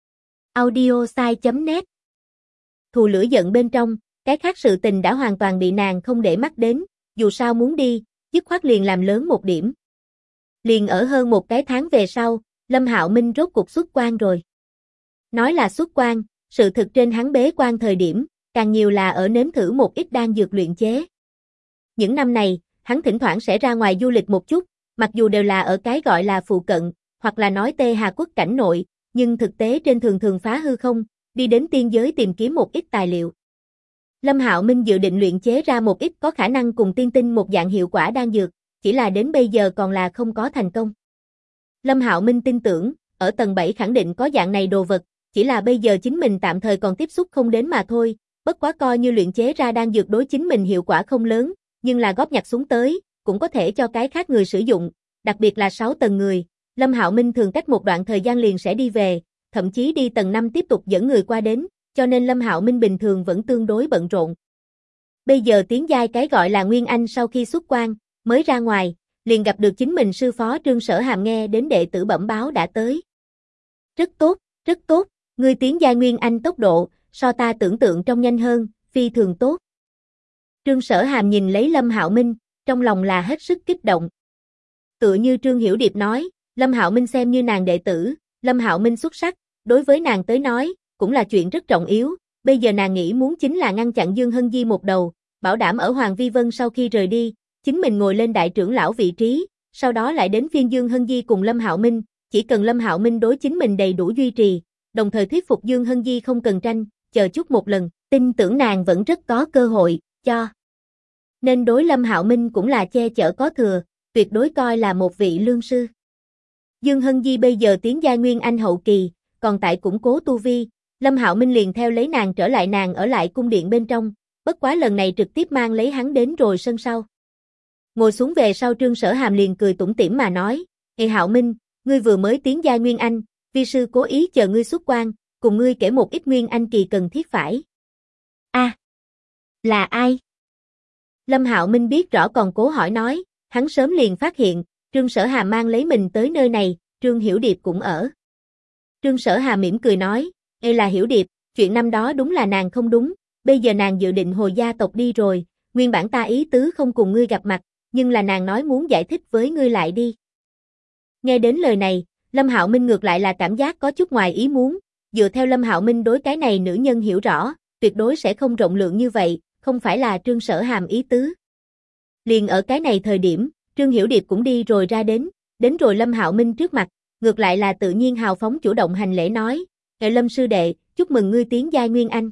audiosai.net. Thù lửa giận bên trong, cái khác sự tình đã hoàn toàn bị nàng không để mắt đến, dù sao muốn đi, dứt khoát liền làm lớn một điểm. Liền ở hơn một cái tháng về sau, Lâm Hạo Minh rốt cuộc xuất quan rồi. Nói là xuất quan, sự thực trên hắn bế quan thời điểm, càng nhiều là ở nếm thử một ít đan dược luyện chế. Những năm này, hắn thỉnh thoảng sẽ ra ngoài du lịch một chút, mặc dù đều là ở cái gọi là phụ cận, hoặc là nói Tê Hà Quốc cảnh nội, nhưng thực tế trên thường thường phá hư không, đi đến tiên giới tìm kiếm một ít tài liệu. Lâm Hạo Minh dự định luyện chế ra một ít có khả năng cùng tiên tinh một dạng hiệu quả đan dược, chỉ là đến bây giờ còn là không có thành công. Lâm Hạo Minh tin tưởng, ở tầng 7 khẳng định có dạng này đồ vật, chỉ là bây giờ chính mình tạm thời còn tiếp xúc không đến mà thôi, bất quá coi như luyện chế ra đan dược đối chính mình hiệu quả không lớn, nhưng là góp nhặt xuống tới, cũng có thể cho cái khác người sử dụng, đặc biệt là 6 tầng người, Lâm Hạo Minh thường cách một đoạn thời gian liền sẽ đi về, thậm chí đi tầng 5 tiếp tục dẫn người qua đến, cho nên Lâm Hạo Minh bình thường vẫn tương đối bận rộn. Bây giờ tiến giai cái gọi là Nguyên Anh sau khi xuất quan, mới ra ngoài, liền gặp được chính mình sư phó Trương Sở Hàm nghe đến đệ tử bẩm báo đã tới. Rất tốt, ngươi tiến giai Nguyên Anh tốc độ, so ta tưởng tượng trong nhanh hơn, phi thường tốt. Trương Sở Hàm nhìn lấy Lâm Hạo Minh, trong lòng là hết sức kích động. Tựa như Trương Hiểu Điệp nói, Lâm Hạo Minh xem như nàng đệ tử, Lâm Hạo Minh xuất sắc, đối với nàng tới nói, cũng là chuyện rất trọng yếu, bây giờ nàng nghĩ muốn chính là ngăn chặn Dương Hân Di một đầu, bảo đảm ở Hoàng Vi Vân sau khi rời đi, chính mình ngồi lên đại trưởng lão vị trí, sau đó lại đến phiên Dương Hân Di cùng Lâm Hạo Minh, chỉ cần Lâm Hạo Minh đối chính mình đầy đủ duy trì, đồng thời thuyết phục Dương Hân Di không cần tranh, chờ chút một lần, tin tưởng nàng vẫn rất có cơ hội, cho. Nên đối Lâm Hạo Minh cũng là che chở có thừa, tuyệt đối coi là một vị lương sư. Dương Hân Di bây giờ tiến giai Nguyên Anh hậu kỳ, còn tại củng cố tu vi, Lâm Hạo Minh liền theo lấy nàng trở lại nàng ở lại cung điện bên trong, bất quá lần này trực tiếp mang lấy hắn đến rồi sân sau. Ngồi xuống về sau Trương Sở Hàm liền cười tủm tỉm mà nói, Ê Hạo Minh, ngươi vừa mới tiến giai Nguyên Anh, vi sư cố ý chờ ngươi xuất quan, cùng ngươi kể một ít Nguyên Anh kỳ cần thiết phải. Là ai? Lâm Hạo Minh biết rõ còn cố hỏi nói, hắn sớm liền phát hiện, Trương Sở Hàm mang lấy mình tới nơi này, Trương Hiểu Điệp cũng ở. Trương Sở Hàm mỉm cười nói, Ê là Hiểu Điệp, chuyện năm đó đúng là nàng không đúng, bây giờ nàng dự định hồi gia tộc đi rồi, nguyên bản ta ý tứ không cùng ngươi gặp mặt, nhưng là nàng nói muốn giải thích với ngươi lại đi. Nghe đến lời này, Lâm Hạo Minh ngược lại là cảm giác có chút ngoài ý muốn, dựa theo Lâm Hạo Minh đối cái này nữ nhân hiểu rõ, tuyệt đối sẽ không rộng lượng như vậy, không phải là Trương Sở Hàm ý tứ. Liền ở cái này thời điểm, Trương Hiểu Điệp cũng đi rồi ra đến rồi Lâm Hạo Minh trước mặt, ngược lại là tự nhiên hào phóng chủ động hành lễ nói, Hệ Lâm sư đệ, chúc mừng ngươi tiến giai Nguyên Anh.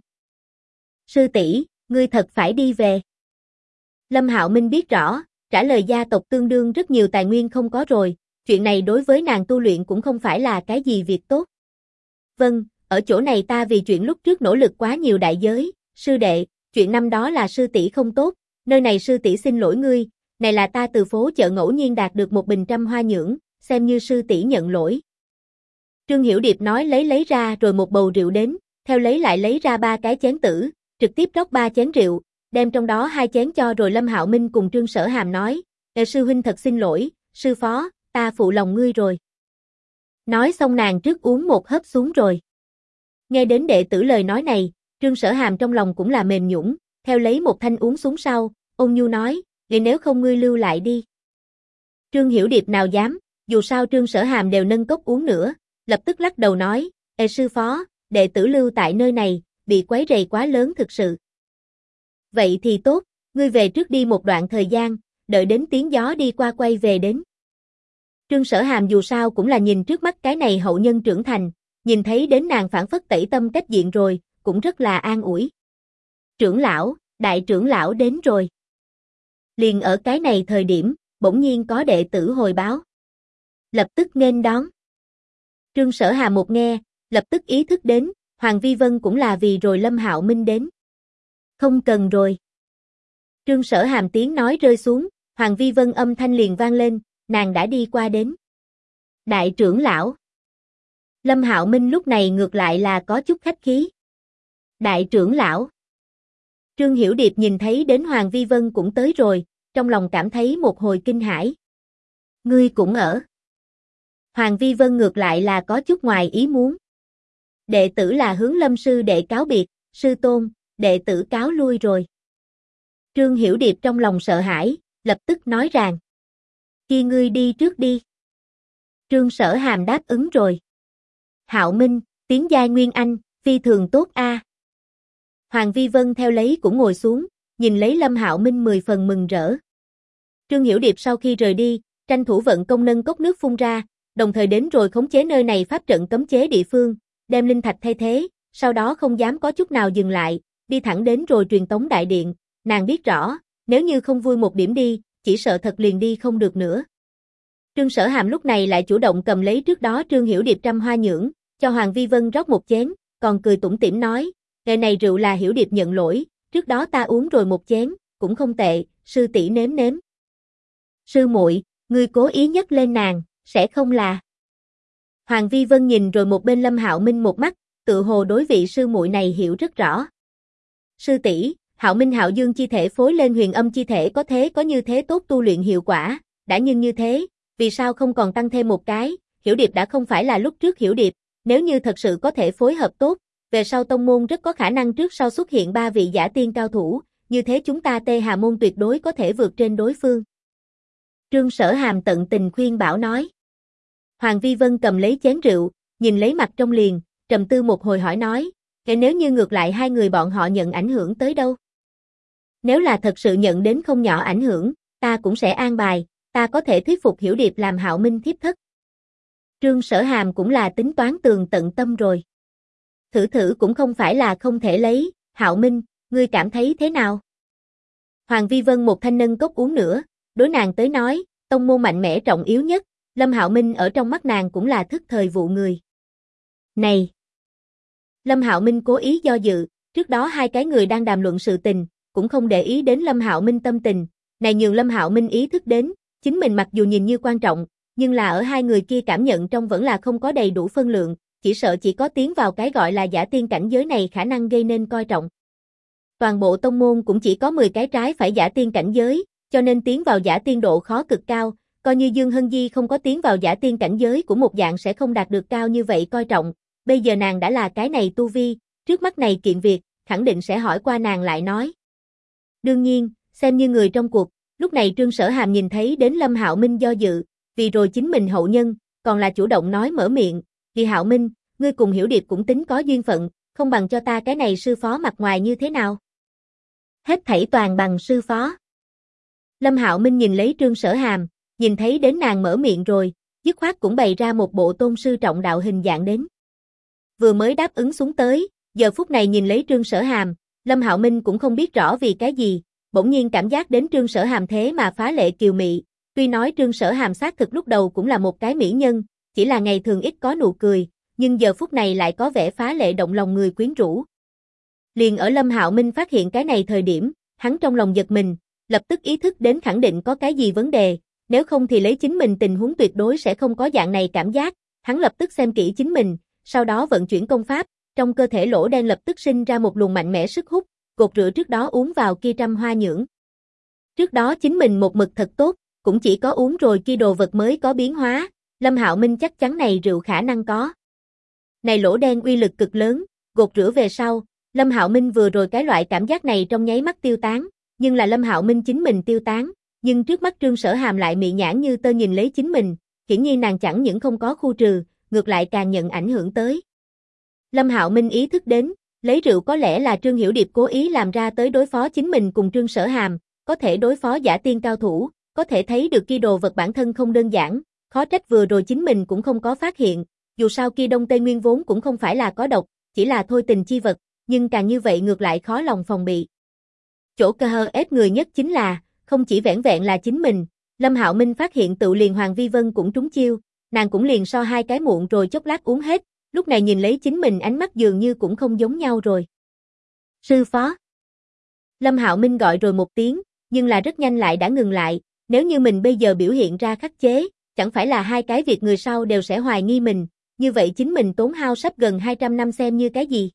Sư tỷ, ngươi thật phải đi về. Lâm Hạo Minh biết rõ, trả lời gia tộc tương đương rất nhiều tài nguyên không có rồi, chuyện này đối với nàng tu luyện cũng không phải là cái gì việc tốt. Vâng, ở chỗ này ta vì chuyện lúc trước nỗ lực quá nhiều đại giới, sư đệ, chuyện năm đó là sư tỷ không tốt, nơi này sư tỷ xin lỗi ngươi, này là ta từ phố chợ ngẫu nhiên đạt được một bình trăm hoa nhưỡng, xem như sư tỷ nhận lỗi. Trương Hiểu Điệp nói lấy ra rồi một bầu rượu đến, theo lại lấy ra 3 cái chén tử, trực tiếp rót 3 chén rượu, đem trong đó 2 chén cho rồi Lâm Hạo Minh cùng Trương Sở Hàm nói, sư huynh thật xin lỗi, sư phó, ta phụ lòng ngươi rồi. Nói xong nàng trước uống một hớp xuống rồi. Nghe đến đệ tử lời nói này, Trương Sở Hàm trong lòng cũng là mềm nhũn, theo lấy một thanh uống xuống sau, ôn nhu nói, nếu không ngươi lưu lại đi. Trương Hiểu Điệp nào dám, dù sao Trương Sở Hàm đều nâng cốc uống nữa, lập tức lắc đầu nói, sư phó, đệ tử lưu tại nơi này, bị quấy rầy quá lớn thực sự. Vậy thì tốt, ngươi về trước đi một đoạn thời gian, đợi đến tiếng gió đi qua quay về đến. Trương Sở Hàm dù sao cũng là nhìn trước mắt cái này hậu nhân trưởng thành, nhìn thấy đến nàng phản phất tẩy tâm cách diện rồi, cũng rất là an ủi. Trưởng lão, đại trưởng lão đến rồi. Liền ở cái này thời điểm, bỗng nhiên có đệ tử hồi báo. Lập tức nghênh đón. Trương Sở Hàm một nghe, lập tức ý thức đến, Hoàng Vi Vân cũng là vì rồi Lâm Hạo Minh đến. Không cần rồi. Trương Sở Hàm tiếng nói rơi xuống, Hoàng Vi Vân âm thanh liền vang lên, nàng đã đi qua đến. Đại trưởng lão. Lâm Hạo Minh lúc này ngược lại là có chút khách khí. Đại trưởng lão. Trương Hiểu Điệp nhìn thấy đến Hoàng Vi Vân cũng tới rồi, trong lòng cảm thấy một hồi kinh hãi. Ngươi cũng ở. Hoàng Vi Vân ngược lại là có chút ngoài ý muốn. Đệ tử là hướng Lâm sư đệ cáo biệt, sư tôn, đệ tử cáo lui rồi. Trương Hiểu Điệp trong lòng sợ hãi, lập tức nói rằng. Khi ngươi đi trước đi. Trương Sở Hàm đáp ứng rồi. Hạo Minh, tiến giai Nguyên Anh, phi thường tốt a. Hoàng Vi Vân theo lấy cũng ngồi xuống, nhìn lấy Lâm Hạo Minh 10 phần mừng rỡ. Trương Hiểu Điệp sau khi rời đi, tranh thủ vận công nâng cốc nước phun ra, đồng thời đến rồi khống chế nơi này pháp trận cấm chế địa phương, đem linh thạch thay thế, sau đó không dám có chút nào dừng lại, đi thẳng đến rồi truyền tống đại điện, nàng biết rõ, nếu như không vui một điểm đi, chỉ sợ thật liền đi không được nữa. Trương Sở Hàm lúc này lại chủ động cầm lấy trước đó Trương Hiểu Điệp trăm hoa nhưỡng, cho Hoàng Vi Vân rót một chén, còn cười tủm tỉm nói, ngày này rượu là Hiểu Điệp nhận lỗi, trước đó ta uống rồi một chén, cũng không tệ, sư tỷ nếm nếm. Sư muội, ngươi cố ý nhấc lên nàng, sẽ không là. Hoàng Vi Vân nhìn rồi một bên Lâm Hạo Minh một mắt, tự hồ đối vị sư muội này hiểu rất rõ. Sư tỷ, Hạo Minh Hạo Dương chi thể phối lên huyền âm chi thể có như thế tốt tu luyện hiệu quả, đã nhưng như thế, vì sao không còn tăng thêm một cái, Hiểu Điệp đã không phải là lúc trước Hiểu Điệp, nếu như thật sự có thể phối hợp tốt, về sau tông môn rất có khả năng trước sau xuất hiện 3 vị giả tiên cao thủ, như thế chúng ta Tê Hà môn tuyệt đối có thể vượt trên đối phương. Trương Sở Hàm tận tình khuyên bảo nói. Hoàng Vi Vân cầm lấy chén rượu, nhìn lấy mặt trong liền, trầm tư một hồi hỏi nói, nếu như ngược lại hai người bọn họ nhận ảnh hưởng tới đâu? Nếu là thật sự nhận đến không nhỏ ảnh hưởng, ta cũng sẽ an bài, ta có thể thuyết phục Hiểu Điệp làm Hạo Minh thiếp thất. Trương Sở Hàm cũng là tính toán tường tận tâm rồi. Thử thử cũng không phải là không thể lấy, Hạo Minh, ngươi cảm thấy thế nào? Hoàng Vi Vân một thanh nâng cốc uống nữa, đối nàng tới nói, tông môn mạnh mẽ trọng yếu nhất, Lâm Hạo Minh ở trong mắt nàng cũng là thức thời vụ người. Này! Lâm Hạo Minh cố ý do dự, trước đó hai cái người đang đàm luận sự tình, cũng không để ý đến Lâm Hạo Minh tâm tình, này nhường Lâm Hạo Minh ý thức đến, chính mình mặc dù nhìn như quan trọng, nhưng là ở hai người kia cảm nhận trong vẫn là không có đầy đủ phân lượng, chỉ sợ chỉ có tiến vào cái gọi là giả tiên cảnh giới này khả năng gây nên coi trọng. Toàn bộ tông môn cũng chỉ có 10 cái trái phải giả tiên cảnh giới, cho nên tiến vào giả tiên độ khó cực cao, coi như Dương Hân Di không có tiến vào giả tiên cảnh giới của một dạng sẽ không đạt được cao như vậy coi trọng, bây giờ nàng đã là cái này tu vi, trước mắt này kiện việc, khẳng định sẽ hỏi qua nàng lại nói. Đương nhiên, xem như người trong cuộc, lúc này Trương Sở Hàm nhìn thấy đến Lâm Hạo Minh do dự, vì rồi chính mình hậu nhân, còn là chủ động nói mở miệng, vì Hạo Minh, ngươi cùng Hiểu Điệp cũng tính có duyên phận, không bằng cho ta cái này sư phó mặt ngoài như thế nào? Hết thảy toàn bằng sư phó. Lâm Hạo Minh nhìn lấy Trương Sở Hàm, nhìn thấy đến nàng mở miệng rồi, dứt khoát cũng bày ra một bộ tôn sư trọng đạo hình dạng đến. Vừa mới đáp ứng xuống tới, giờ phút này nhìn lấy Trương Sở Hàm, Lâm Hạo Minh cũng không biết rõ vì cái gì, bỗng nhiên cảm giác đến Trương Sở Hàm thế mà phá lệ kiều mị, tuy nói Trương Sở Hàm xác thực lúc đầu cũng là một cái mỹ nhân, chỉ là ngày thường ít có nụ cười, nhưng giờ phút này lại có vẻ phá lệ động lòng người quyến rũ. Liền ở Lâm Hạo Minh phát hiện cái này thời điểm, hắn trong lòng giật mình, lập tức ý thức đến khẳng định có cái gì vấn đề, nếu không thì lấy chính mình tình huống tuyệt đối sẽ không có dạng này cảm giác, hắn lập tức xem kỹ chính mình, sau đó vận chuyển công pháp, trong cơ thể lỗ đen lập tức sinh ra một luồng mạnh mẽ sức hút, cột rửa trước đó uống vào kia trăm hoa nhưỡng. Trước đó chính mình một mực thật tốt, cũng chỉ có uống rồi kia đồ vật mới có biến hóa, Lâm Hạo Minh chắc chắn này rượu khả năng có. Này lỗ đen uy lực cực lớn, gột rửa về sau, Lâm Hạo Minh vừa rồi cái loại cảm giác này trong nháy mắt tiêu tán, nhưng là Lâm Hạo Minh chính mình tiêu tán, nhưng trước mắt Trương Sở Hàm lại mị nhãn như tơ nhìn lấy chính mình, hiển nhiên nàng chẳng những không có khu trừ, ngược lại càng nhận ảnh hưởng tới. Lâm Hạo Minh ý thức đến, lấy rượu có lẽ là Trương Hiểu Điệp cố ý làm ra tới đối phó chính mình cùng Trương Sở Hàm, có thể đối phó giả tiên cao thủ, có thể thấy được kia đồ vật bản thân không đơn giản, khó trách vừa rồi chính mình cũng không có phát hiện, dù sao kia Đông Tây Nguyên vốn cũng không phải là có độc, chỉ là thôi tình chi vật, nhưng càng như vậy ngược lại khó lòng phòng bị. Chỗ cơ hơ ép người nhất chính là, không chỉ vẻn vẹn là chính mình, Lâm Hạo Minh phát hiện tự liền Hoàng Vi Vân cũng trúng chiêu, nàng cũng liền so hai cái muộn rồi chốc lát uống hết, lúc này nhìn lấy chính mình ánh mắt dường như cũng không giống nhau rồi. Sư phó. Lâm Hạo Minh gọi rồi một tiếng, nhưng là rất nhanh lại đã ngừng lại, nếu như mình bây giờ biểu hiện ra khắc chế, chẳng phải là hai cái việc người sau đều sẽ hoài nghi mình, như vậy chính mình tốn hao sắp gần 200 năm xem như cái gì.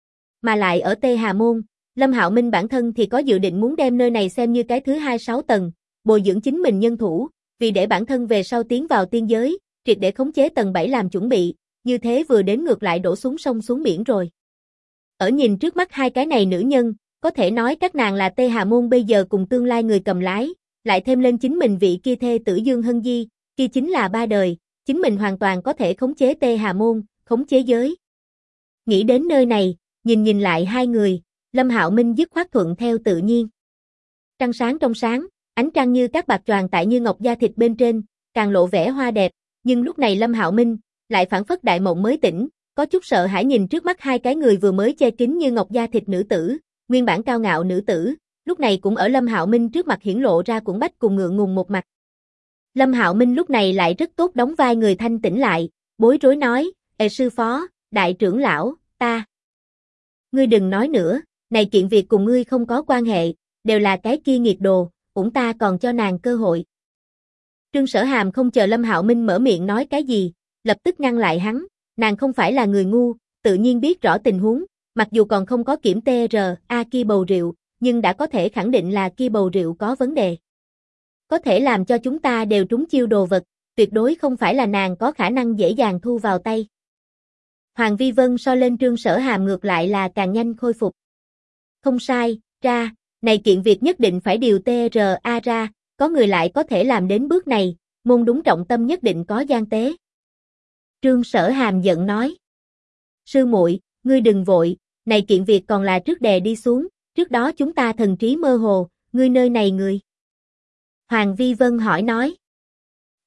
Mà lại ở Tê Hà Môn, Lâm Hạo Minh bản thân thì có dự định muốn đem nơi này xem như cái thứ 26 tầng, bồi dưỡng chính mình nhân thủ, vì để bản thân về sau tiến vào tiên giới, triệt để khống chế tầng 7 làm chuẩn bị, như thế vừa đến ngược lại đổ xuống sông xuống biển rồi. Ở nhìn trước mắt hai cái này nữ nhân, có thể nói các nàng là Tê Hà Môn bây giờ cùng tương lai người cầm lái, lại thêm lên chính mình vị kia thê tử Dương Hân Di, kia chính là ba đời, chính mình hoàn toàn có thể khống chế Tê Hà Môn, khống chế giới. Nghĩ đến nơi này, nhìn lại hai người, Lâm Hạo Minh dứt khoát thuận theo tự nhiên. Trăng sáng trong sáng, ánh trăng như các bạc choàng tại như ngọc da thịt bên trên, càng lộ vẻ hoa đẹp, nhưng lúc này Lâm Hạo Minh lại phảng phất đại mộng mới tỉnh, có chút sợ hãi nhìn trước mắt hai cái người vừa mới che kín như ngọc da thịt nữ tử, nguyên bản cao ngạo nữ tử, lúc này cũng ở Lâm Hạo Minh trước mặt hiển lộ ra cuộn bách cùng ngượng ngùng một mặt. Lâm Hạo Minh lúc này lại rất tốt đóng vai người thanh tỉnh lại, bối rối nói, sư phó, đại trưởng lão, ta. Ngươi đừng nói nữa, này kiện việc cùng ngươi không có quan hệ, đều là cái kia nghiệt đồ, cũng ta còn cho nàng cơ hội. Trương Sở Hàm không chờ Lâm Hạo Minh mở miệng nói cái gì, lập tức ngăn lại hắn, nàng không phải là người ngu, tự nhiên biết rõ tình huống, mặc dù còn không có kiểm TRA kia bầu rượu, nhưng đã có thể khẳng định là kia bầu rượu có vấn đề. Có thể làm cho chúng ta đều trúng chiêu đồ vật, tuyệt đối không phải là nàng có khả năng dễ dàng thu vào tay. Hoàng Vi Vân so lên Trương Sở Hàm ngược lại là càng nhanh khôi phục. Không sai, ra, này kiện việc nhất định phải điều TRA ra, có người lại có thể làm đến bước này, môn đúng trọng tâm nhất định có gian tế. Trương Sở Hàm giận nói. Sư muội, ngươi đừng vội, này kiện việc còn là trước đè đi xuống, trước đó chúng ta thần trí mơ hồ, ngươi nơi này người. Hoàng Vi Vân hỏi nói.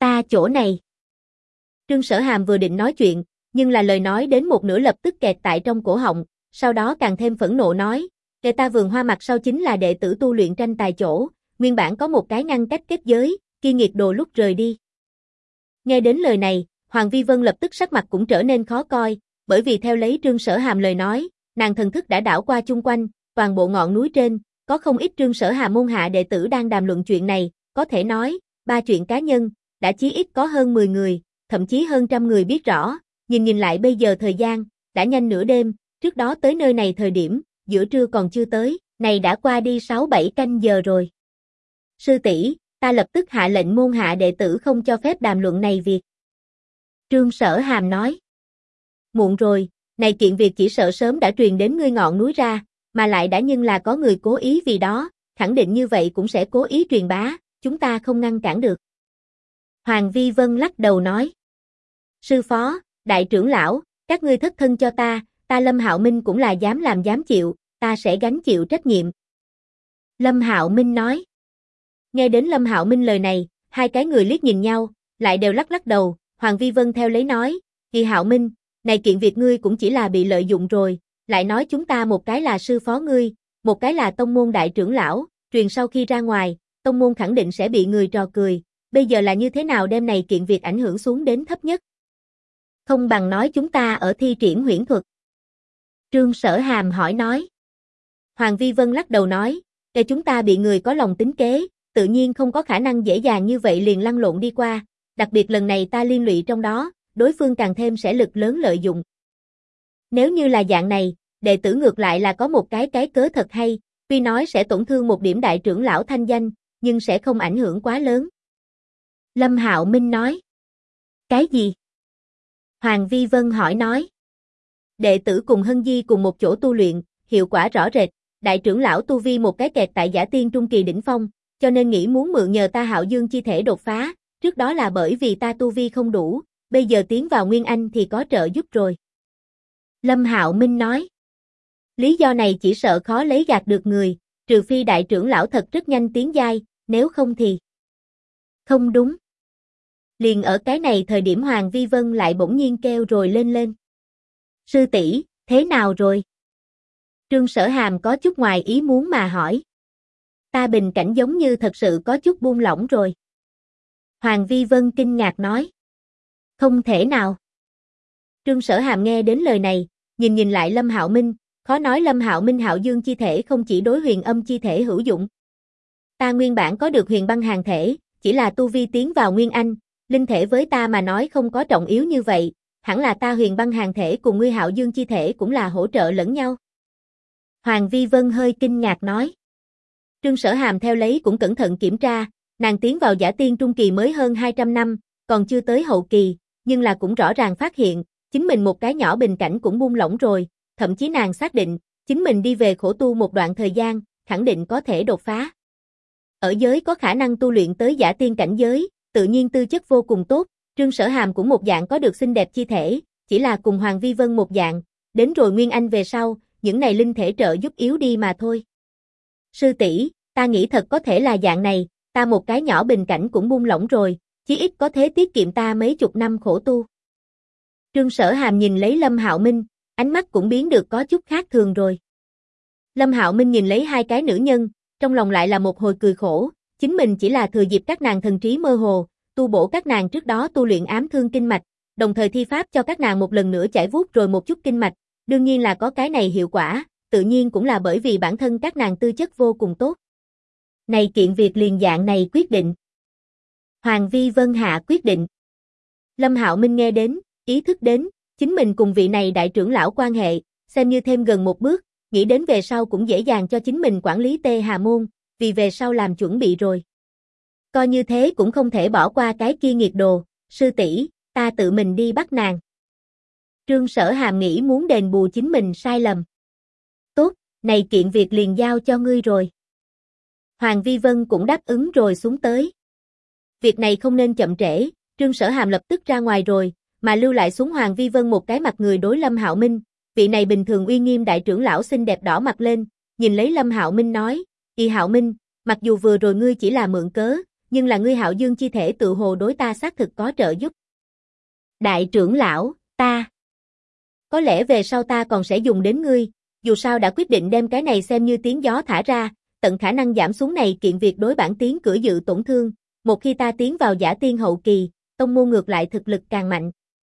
Ta chỗ này. Trương Sở Hàm vừa định nói chuyện, nhưng là lời nói đến một nửa lập tức kẹt tại trong cổ họng, sau đó càng thêm phẫn nộ nói, kẻ ta Vườn Hoa mặt sau chính là đệ tử tu luyện tranh tài chỗ, nguyên bản có một cái ngăn cách kết giới, kia nghiệt đồ lúc rời đi. Nghe đến lời này, Hoàng Vi Vân lập tức sắc mặt cũng trở nên khó coi, bởi vì theo lấy Trương Sở Hàm lời nói, nàng thần thức đã đảo qua chung quanh, toàn bộ ngọn núi trên, có không ít Trương Sở Hàm môn hạ đệ tử đang đàm luận chuyện này, có thể nói, ba chuyện cá nhân, đã chí ít có hơn 10 người, thậm chí hơn trăm người biết rõ, nhìn lại bây giờ thời gian, đã nhanh nửa đêm, trước đó tới nơi này thời điểm, giữa trưa còn chưa tới, này đã qua đi 6-7 canh giờ rồi. Sư tỷ, ta lập tức hạ lệnh môn hạ đệ tử không cho phép đàm luận này việc. Trương Sở Hàm nói. Muộn rồi, này kiện việc chỉ sợ sớm đã truyền đến ngươi ngọn núi ra, mà lại đã nhưng là có người cố ý vì đó, khẳng định như vậy cũng sẽ cố ý truyền bá, chúng ta không ngăn cản được. Hoàng Vi Vân lắc đầu nói. Sư phó, đại trưởng lão, các ngươi thất thân cho ta Lâm Hạo Minh cũng là dám làm dám chịu, ta sẽ gánh chịu trách nhiệm. Lâm Hạo Minh nói. Nghe đến Lâm Hạo Minh lời này, hai cái người liếc nhìn nhau, lại đều lắc đầu, Hoàng Vi Vân theo lấy nói, Kỳ Hạo Minh, này kiện việc ngươi cũng chỉ là bị lợi dụng rồi, lại nói chúng ta một cái là sư phó ngươi, một cái là tông môn đại trưởng lão, truyền sau khi ra ngoài, tông môn khẳng định sẽ bị người trò cười, bây giờ là như thế nào đem này kiện việc ảnh hưởng xuống đến thấp nhất. Không bằng nói chúng ta ở thi triển huyễn thuật. Trương Sở Hàm hỏi nói. Hoàng Vi Vân lắc đầu nói, để chúng ta bị người có lòng tính kế, tự nhiên không có khả năng dễ dàng như vậy liền lăn lộn đi qua, đặc biệt lần này ta liên lụy trong đó, đối phương càng thêm sẽ lực lớn lợi dụng. Nếu như là dạng này, đệ tử ngược lại là có một cái cớ thật hay, tuy nói sẽ tổn thương một điểm đại trưởng lão thanh danh, nhưng sẽ không ảnh hưởng quá lớn. Lâm Hạo Minh nói. Cái gì? Hoàng Vi Vân hỏi nói. Đệ tử cùng Hân Di cùng một chỗ tu luyện, hiệu quả rõ rệt, đại trưởng lão tu vi một cái kẹt tại giả tiên trung kỳ đỉnh phong, cho nên nghĩ muốn mượn nhờ ta Hạo Dương chi thể đột phá, trước đó là bởi vì ta tu vi không đủ, bây giờ tiến vào Nguyên Anh thì có trợ giúp rồi. Lâm Hạo Minh nói. Lý do này chỉ sợ khó lấy gạt được người, trừ phi đại trưởng lão thật rất nhanh tiến giai, nếu không thì... Không đúng. Liền ở cái này thời điểm Hoàng Vi Vân lại bỗng nhiên kêu rồi lên. Sư tỷ, thế nào rồi? Trương Sở Hàm có chút ngoài ý muốn mà hỏi. Ta bình cảnh giống như thật sự có chút buông lỏng rồi. Hoàng Vi Vân kinh ngạc nói. Không thể nào. Trương Sở Hàm nghe đến lời này, nhìn lại Lâm Hạo Minh, khó nói Lâm Hạo Minh Hạo Dương chi thể không chỉ đối huyền âm chi thể hữu dụng. Ta nguyên bản có được huyền băng hàn thể, chỉ là tu vi tiến vào Nguyên Anh, linh thể với ta mà nói không có trọng yếu như vậy, hẳn là ta huyền băng hàn thể cùng ngươi Hạo Dương chi thể cũng là hỗ trợ lẫn nhau. Hoàng Vi Vân hơi kinh ngạc nói. Trương Sở Hàm theo lấy cũng cẩn thận kiểm tra, nàng tiến vào giả tiên trung kỳ mới hơn 200 năm, còn chưa tới hậu kỳ, nhưng là cũng rõ ràng phát hiện, chính mình một cái nhỏ bình cảnh cũng buông lỏng rồi, thậm chí nàng xác định, chính mình đi về khổ tu một đoạn thời gian, khẳng định có thể đột phá. Ở giới có khả năng tu luyện tới giả tiên cảnh giới, tự nhiên tư chất vô cùng tốt, Trương Sở Hàm cũng một dạng có được xinh đẹp chi thể, chỉ là cùng Hoàng Vi Vân một dạng, đến rồi Nguyên Anh về sau, những này linh thể trợ giúp yếu đi mà thôi. Sư tỷ, ta nghĩ thật có thể là dạng này, ta một cái nhỏ bình cảnh cũng buông lỏng rồi, chí ít có thể tiết kiệm ta mấy chục năm khổ tu. Trương Sở Hàm nhìn lấy Lâm Hạo Minh, ánh mắt cũng biến được có chút khác thường rồi. Lâm Hạo Minh nhìn lấy hai cái nữ nhân, trong lòng lại là một hồi cười khổ, chính mình chỉ là thừa dịp các nàng thần trí mơ hồ, tu bổ các nàng trước đó tu luyện ám thương kinh mạch, đồng thời thi pháp cho các nàng một lần nữa chải vuốt rồi một chút kinh mạch, đương nhiên là có cái này hiệu quả, tự nhiên cũng là bởi vì bản thân các nàng tư chất vô cùng tốt. Này kiện việc liền dạng này quyết định. Hoàng Vi Vân hạ quyết định. Lâm Hạo Minh nghe đến, ý thức đến, chính mình cùng vị này đại trưởng lão quan hệ, xem như thêm gần một bước, nghĩ đến về sau cũng dễ dàng cho chính mình quản lý Tê Hà Môn, vì về sau làm chuẩn bị rồi. Coi như thế cũng không thể bỏ qua cái kia nghiệt đồ, sư tỷ, ta tự mình đi bắt nàng. Trương Sở Hàm nghĩ muốn đền bù chính mình sai lầm. Tốt, này kiện việc liền giao cho ngươi rồi. Hoàng Vi Vân cũng đáp ứng rồi xuống tới. Việc này không nên chậm trễ, Trương Sở Hàm lập tức ra ngoài rồi, mà lưu lại xuống Hoàng Vi Vân một cái mặt người đối Lâm Hạo Minh, vị này bình thường uy nghiêm đại trưởng lão xinh đẹp đỏ mặt lên, nhìn lấy Lâm Hạo Minh nói, "Y Hạo Minh, mặc dù vừa rồi ngươi chỉ là mượn cớ, nhưng là ngươi Hạo Dương chi thể tự hồ đối ta xác thực có trợ giúp. Đại trưởng lão, ta. Có lẽ về sau ta còn sẽ dùng đến ngươi, dù sao đã quyết định đem cái này xem như tiếng gió thả ra, tận khả năng giảm xuống này kiện việc đối bản tiến cửa dự tổn thương, một khi ta tiến vào giả tiên hậu kỳ, tông môn ngược lại thực lực càng mạnh.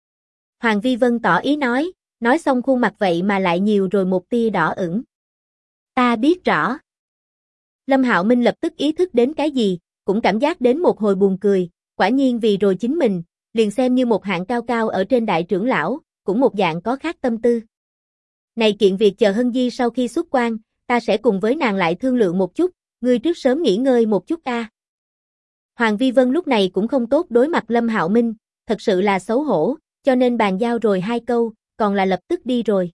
Hoàng Vi Vân tỏ ý nói xong khuôn mặt vậy mà lại nhiều rồi một tia đỏ ửng. Ta biết rõ. Lâm Hạo Minh lập tức ý thức đến cái gì, cũng cảm giác đến một hồi buồn cười, quả nhiên vì rồi chính mình, liền xem như một hạng cao cao ở trên đại trưởng lão, cũng một dạng có khác tâm tư. Này kiện việc chờ Hân Di sau khi xuất quan, ta sẽ cùng với nàng lại thương lượng một chút, ngươi trước sớm nghỉ ngơi một chút a. Hoàng Vi Vân lúc này cũng không tốt đối mặt Lâm Hạo Minh, thật sự là xấu hổ, cho nên bàn giao rồi hai câu, còn là lập tức đi rồi.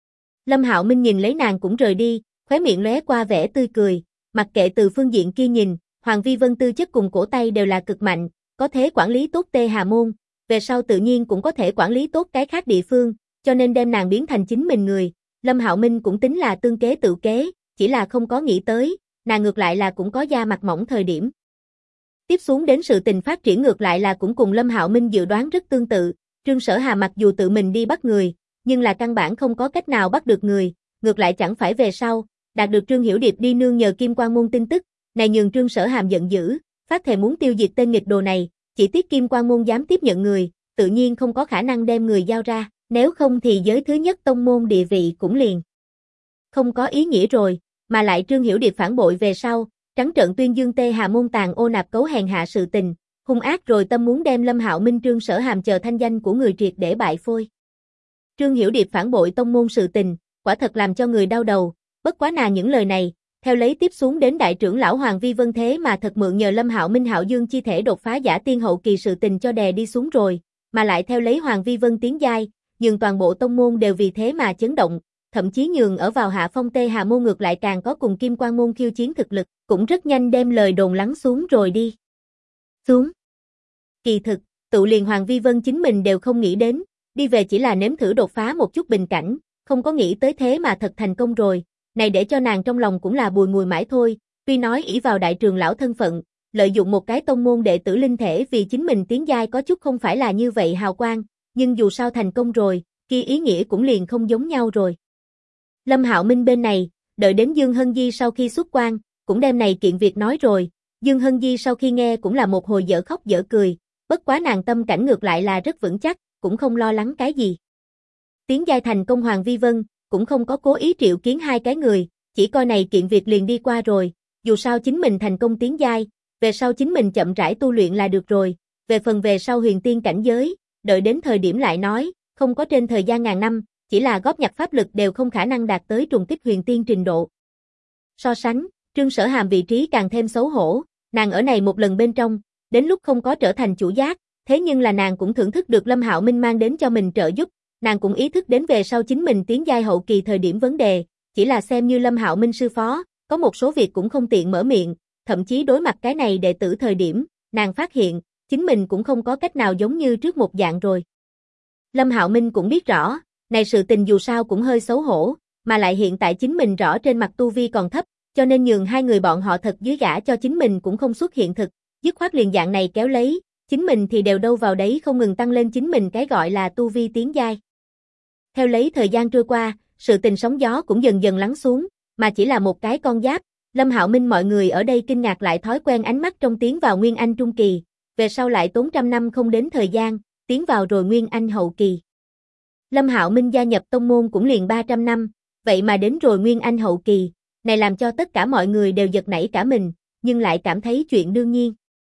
Lâm Hạo Minh nhìn lấy nàng cũng rời đi, khóe miệng lóe qua vẻ tươi cười, mặc kệ từ phương diện kia nhìn, Hoàng Vi Vân tư chất cùng cổ tay đều là cực mạnh, có thể quản lý tốt Tê Hà Môn, về sau tự nhiên cũng có thể quản lý tốt cái khác địa phương, cho nên đem nàng biến thành chính mình người, Lâm Hạo Minh cũng tính là tương kế tự kế, chỉ là không có nghĩ tới, nàng ngược lại là cũng có da mặt mỏng thời điểm. Tiếp xuống đến sự tình phát triển ngược lại là cũng cùng Lâm Hạo Minh dự đoán rất tương tự, Trương Sở Hà mặc dù tự mình đi bắt người, nhưng là căn bản không có cách nào bắt được người, ngược lại chẳng phải về sau, đạt được Trương Hiểu Điệp đi nương nhờ Kim Quan Môn tin tức, này nhường Trương Sở Hàm giận dữ, phát thề muốn tiêu diệt tên nghịch đồ này, chỉ tiếc Kim Quan Môn dám tiếp nhận người, tự nhiên không có khả năng đem người giao ra, nếu không thì giới thứ nhất tông môn địa vị cũng liền không có ý nghĩa rồi, mà lại Trương Hiểu Điệp phản bội về sau, trắng trợn tuyên dương Tê Hà Môn tàn ô nạp cấu hèn hạ sự tình, hung ác rồi tâm muốn đem Lâm Hạo Minh Trương Sở Hàm chờ thanh danh của người triệt để bại phôi. Trương Hiểu Điệp phản bội tông môn sự tình, quả thật làm cho người đau đầu, bất quá nàng những lời này, theo lấy tiếp xuống đến đại trưởng lão Hoàng Vi Vân thế mà thật mượn nhờ Lâm Hạo Minh Hạo Dương chi thể đột phá giả tiên hậu kỳ sự tình cho đè đi xuống rồi, mà lại theo lấy Hoàng Vi Vân tiến giai, nhường toàn bộ tông môn đều vì thế mà chấn động, thậm chí nhường ở vào hạ phong Tê Hà Môn ngược lại càng có cùng Kim Quan Môn khiêu chiến thực lực, cũng rất nhanh đem lời đồn lắng xuống rồi đi. Xuống. Kỳ thực, tự liền Hoàng Vi Vân chính mình đều không nghĩ đến, đi về chỉ là nếm thử đột phá một chút bình cảnh, không có nghĩ tới thế mà thật thành công rồi, này để cho nàng trong lòng cũng là bùi ngùi mãi thôi, tuy nói ỷ vào đại trưởng lão thân phận, lợi dụng một cái tông môn đệ tử linh thể vì chính mình tiến giai có chút không phải là như vậy hào quang, nhưng dù sao thành công rồi, kia ý nghĩa cũng liền không giống nhau rồi. Lâm Hạo Minh bên này, đợi đến Dương Hân Di sau khi xuất quan, cũng đem này kiện việc nói rồi, Dương Hân Di sau khi nghe cũng là một hồi dở khóc dở cười, bất quá nàng tâm cảnh ngược lại là rất vững chắc, cũng không lo lắng cái gì. Tiến giai thành công Hoàng Vi Vân, cũng không có cố ý triệu kiến hai cái người, chỉ coi này kiện việc liền đi qua rồi, dù sao chính mình thành công tiến giai, về sau chính mình chậm rãi tu luyện là được rồi, về phần về sau huyền tiên cảnh giới, đợi đến thời điểm lại nói, không có trên thời gian ngàn năm, chỉ là góp nhặt pháp lực đều không khả năng đạt tới trùng kích huyền tiên trình độ. So sánh, Trương Sở Hàm vị trí càng thêm xấu hổ, nàng ở này một lần bên trong, đến lúc không có trở thành chủ giác, thế nhưng là nàng cũng thưởng thức được Lâm Hạo Minh mang đến cho mình trợ giúp, nàng cũng ý thức đến về sau chính mình tiến giai hậu kỳ thời điểm vấn đề, chỉ là xem như Lâm Hạo Minh sư phó, có một số việc cũng không tiện mở miệng, thậm chí đối mặt cái này đệ tử thời điểm, nàng phát hiện, chính mình cũng không có cách nào giống như trước một dạng rồi. Lâm Hạo Minh cũng biết rõ, này sự tình dù sao cũng hơi xấu hổ, mà lại hiện tại chính mình rõ trên mặt tu vi còn thấp, cho nên nhường hai người bọn họ thật dưới gả cho chính mình cũng không xuất hiện thực, dứt khoát liền dạng này kéo lấy, chính mình thì đều đâu vào đấy không ngừng tăng lên chính mình cái gọi là tu vi tiến giai. Theo lấy thời gian trôi qua, sự tình sóng gió cũng dần dần lắng xuống, mà chỉ là một cái con giáp, Lâm Hạo Minh mọi người ở đây kinh ngạc lại thói quen ánh mắt trong tiến vào Nguyên Anh Trung Kỳ, về sau lại tốn trăm năm không đến thời gian, tiến vào rồi Nguyên Anh Hậu Kỳ. Lâm Hạo Minh gia nhập tông môn cũng liền 300 năm, vậy mà đến rồi Nguyên Anh Hậu Kỳ, này làm cho tất cả mọi người đều giật nảy cả mình, nhưng lại cảm thấy chuyện đương nhiên.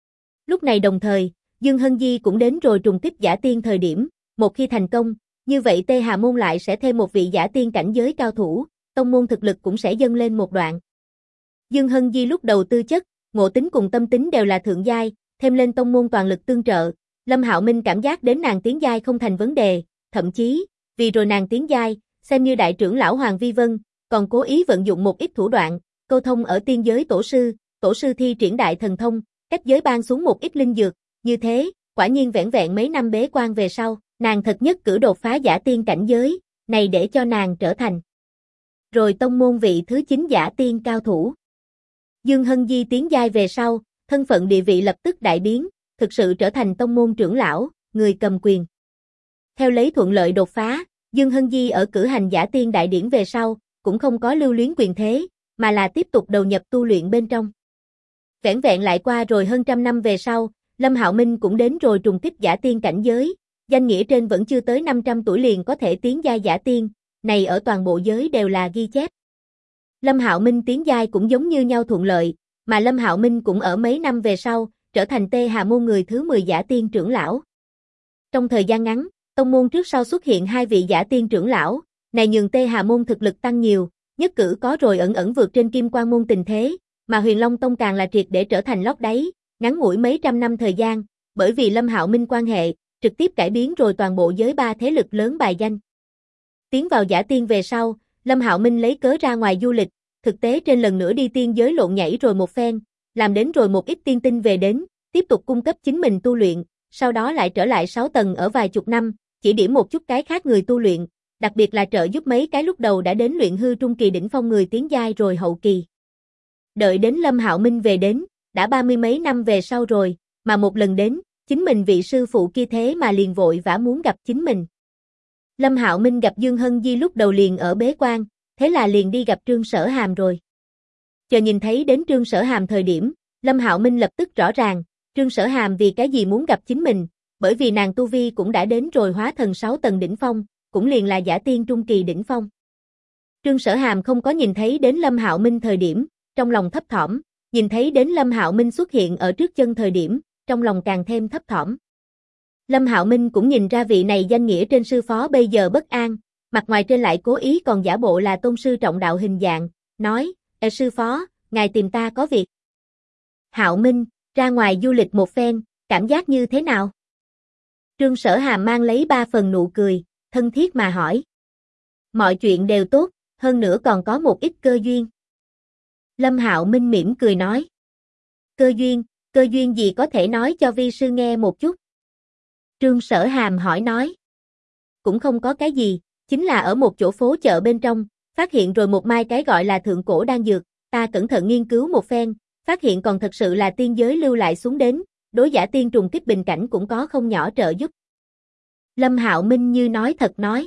Lúc này đồng thời, Dương Hân Di cũng đến rồi trùng kích giả tiên thời điểm, một khi thành công, như vậy Tê Hà Môn lại sẽ thêm một vị giả tiên cảnh giới cao thủ, tông môn thực lực cũng sẽ dâng lên một đoạn. Dương Hân Di lúc đầu tư chất, ngộ tính cùng tâm tính đều là thượng giai, thêm lên tông môn toàn lực tương trợ, Lâm Hạo Minh cảm giác đến nàng tiến giai không thành vấn đề, thậm chí, vì rồi nàng tiến giai, xem như đại trưởng lão Hoàng Vi Vân, còn cố ý vận dụng một ít thủ đoạn, câu thông ở tiên giới tổ sư thi triển đại thần thông, cách giới ban xuống một ít linh dược, như thế, quả nhiên vẻn vẹn mấy năm bế quan về sau, nàng thật nhất cử đột phá giả tiên cảnh giới, này để cho nàng trở thành rồi tông môn vị thứ 9 giả tiên cao thủ. Dương Hân Di tiến giai về sau, thân phận địa vị lập tức đại biến, thực sự trở thành tông môn trưởng lão, người cầm quyền. Theo lấy thuận lợi đột phá, Dương Hân Di ở cử hành giả tiên đại điển về sau, cũng không có lưu luyến quyền thế, mà là tiếp tục đầu nhập tu luyện bên trong. Vẻn vẹn lại qua rồi hơn trăm năm về sau, Lâm Hạo Minh cũng đến rồi trùng kích giả tiên cảnh giới, danh nghĩa trên vẫn chưa tới 500 tuổi liền có thể tiến giai giả tiên, này ở toàn bộ giới đều là ghi chép. Lâm Hạo Minh tiến giai cũng giống như nhau thuận lợi, mà Lâm Hạo Minh cũng ở mấy năm về sau, trở thành Tê Hà môn người thứ 10 giả tiên trưởng lão. Trong thời gian ngắn, tông môn trước sau xuất hiện 2 vị giả tiên trưởng lão, này nhường Tê Hà môn thực lực tăng nhiều, nhất cử có rồi ẩn ẩn vượt trên Kim Quan môn tình thế, mà Huyền Long tông càng là triệt để trở thành lót đáy, ngắn ngủi mấy trăm năm thời gian, bởi vì Lâm Hạo Minh quan hệ, trực tiếp cải biến rồi toàn bộ giới 3 thế lực lớn bài danh. Tiến vào giả tiên về sau, Lâm Hạo Minh lấy cớ ra ngoài du lịch, thực tế trên lần nữa đi tiên giới lộn nhảy rồi một phen, làm đến rồi một ít tiên tinh về đến, tiếp tục cung cấp chính mình tu luyện, sau đó lại trở lại 6 tầng ở vài chục năm, chỉ điểm một chút cái khác người tu luyện, đặc biệt là trợ giúp mấy cái lúc đầu đã đến luyện hư trung kỳ đỉnh phong người tiến giai rồi hậu kỳ. Đợi đến Lâm Hạo Minh về đến, đã 30 mấy năm về sau rồi, mà một lần đến, chính mình vị sư phụ kia thế mà liền vội vã muốn gặp chính mình. Lâm Hạo Minh gặp Dương Hân Di lúc đầu liền ở bế quan, thế là liền đi gặp Trương Sở Hàm rồi. Chờ nhìn thấy đến Trương Sở Hàm thời điểm, Lâm Hạo Minh lập tức rõ ràng, Trương Sở Hàm vì cái gì muốn gặp chính mình, bởi vì nàng tu vi cũng đã đến rồi hóa thần 6 tầng đỉnh phong, cũng liền là giả tiên trung kỳ đỉnh phong. Trương Sở Hàm không có nhìn thấy đến Lâm Hạo Minh thời điểm, trong lòng thấp thỏm, nhìn thấy đến Lâm Hạo Minh xuất hiện ở trước chân thời điểm, trong lòng càng thêm thấp thỏm. Lâm Hạo Minh cũng nhìn ra vị này danh nghĩa trên sư phó bây giờ bất an, mặt ngoài trên lại cố ý còn giả bộ là tôn sư trọng đạo hình dạng, nói, sư phó, ngài tìm ta có việc. Hạo Minh, ra ngoài du lịch một phen, cảm giác như thế nào? Trương Sở Hàm mang lấy 3 phần nụ cười, thân thiết mà hỏi. Mọi chuyện đều tốt, hơn nữa còn có một ít cơ duyên. Lâm Hạo Minh mỉm cười nói. Cơ duyên gì có thể nói cho vi sư nghe một chút? Trương Sở Hàm hỏi nói. Cũng không có cái gì, chính là ở một chỗ phố chợ bên trong, phát hiện rồi một mai cái gọi là thượng cổ đan dược, ta cẩn thận nghiên cứu một phen, phát hiện còn thật sự là tiên giới lưu lại xuống đến, đối giả tiên trùng kích bình cảnh cũng có không nhỏ trợ giúp. Lâm Hạo Minh như nói thật nói.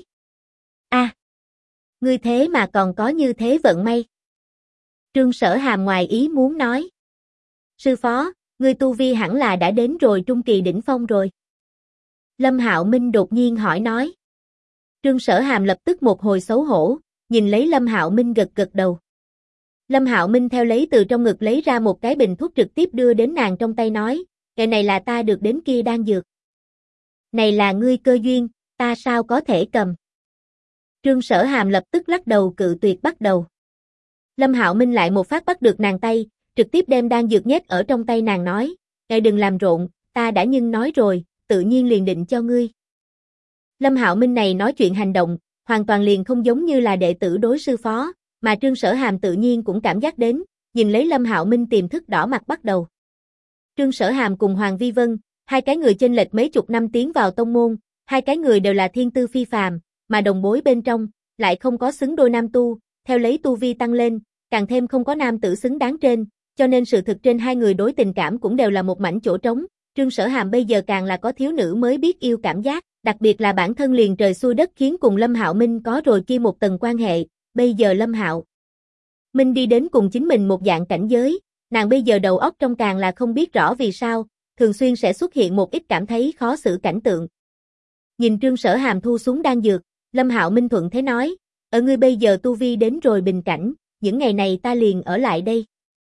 Ngươi thế mà còn có như thế vận may. Trương Sở Hàm ngoài ý muốn nói. Sư phó, ngươi tu vi hẳn là đã đến rồi trung kỳ đỉnh phong rồi. Lâm Hạo Minh đột nhiên hỏi nói. Trương Sở Hàm lập tức một hồi xấu hổ, nhìn lấy Lâm Hạo Minh gật gật đầu. Lâm Hạo Minh theo lấy từ trong ngực lấy ra một cái bình thuốc trực tiếp đưa đến nàng trong tay nói, cái này là ta được đến kia đan dược. Này là ngươi cơ duyên, ta sao có thể cầm. Trương Sở Hàm lập tức lắc đầu cự tuyệt bắt đầu. Lâm Hạo Minh lại một phát bắt được nàng tay, trực tiếp đem đan dược nhét ở trong tay nàng nói, ngài đừng làm rộn, ta đã nhưng nói rồi, tự nhiên liền định cho ngươi. Lâm Hạo Minh này nói chuyện hành động, hoàn toàn liền không giống như là đệ tử đối sư phó, mà Trương Sở Hàm tự nhiên cũng cảm giác đến, nhìn lấy Lâm Hạo Minh tiềm thức đỏ mặt bắt đầu. Trương Sở Hàm cùng Hoàng Vi Vân, hai cái người chênh lệch mấy chục năm tiến vào tông môn, hai cái người đều là thiên tư phi phàm, mà đồng bối bên trong, lại không có xứng đôi nam tu, theo lấy tu vi tăng lên, càng thêm không có nam tử xứng đáng trên, cho nên sự thực trên hai người đối tình cảm cũng đều là một mảnh chỗ trống. Trương Sở Hàm bây giờ càng là có thiếu nữ mới biết yêu cảm giác, đặc biệt là bản thân liền trời xuôi đất khiến cùng Lâm Hạo Minh có rồi kia một tầng quan hệ, bây giờ Lâm Hạo Minh đi đến cùng chính mình một dạng cảnh giới, nàng bây giờ đầu óc trong càng là không biết rõ vì sao, thường xuyên sẽ xuất hiện một ít cảm thấy khó xử cảnh tượng. Nhìn Trương Sở Hàm thu xuống đan dược, Lâm Hạo Minh thuận thế nói, ở ngươi bây giờ tu vi đến rồi bình cảnh, những ngày này ta liền ở lại đây.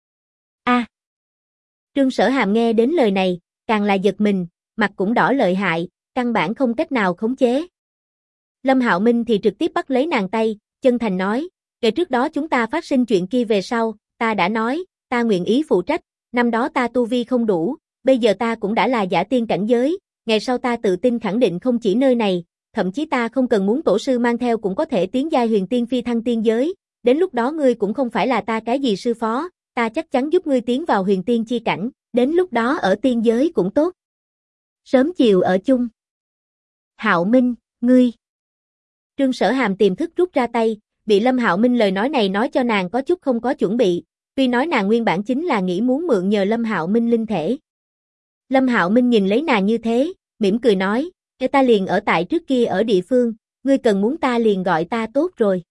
Trương Sở Hàm nghe đến lời này, càng là giật mình, mặt cũng đỏ lợi hại, căn bản không cách nào khống chế. Lâm Hạo Minh thì trực tiếp bắt lấy nàng tay, chân thành nói, kể trước đó chúng ta phát sinh chuyện kia về sau, ta đã nói, ta nguyện ý phụ trách, năm đó ta tu vi không đủ, bây giờ ta cũng đã là giả tiên cảnh giới, ngày sau ta tự tin khẳng định không chỉ nơi này, thậm chí ta không cần muốn tổ sư mang theo cũng có thể tiến giai huyền tiên phi thăng tiên giới, đến lúc đó ngươi cũng không phải là ta cái gì sư phó, ta chắc chắn giúp ngươi tiến vào huyền tiên chi cảnh, đến lúc đó ở tiên giới cũng tốt. Sớm chiều ở chung. Hạo Minh, ngươi. Trương Sở Hàm tiềm thức rút ra tay, bị Lâm Hạo Minh lời nói này nói cho nàng có chút không có chuẩn bị, Tuy nói nàng nguyên bản chính là nghĩ muốn mượn nhờ Lâm Hạo Minh linh thể. Lâm Hạo Minh nhìn lấy nàng như thế, mỉm cười nói, ta liền ở tại trước kia ở địa phương, ngươi cần muốn ta liền gọi ta tốt rồi.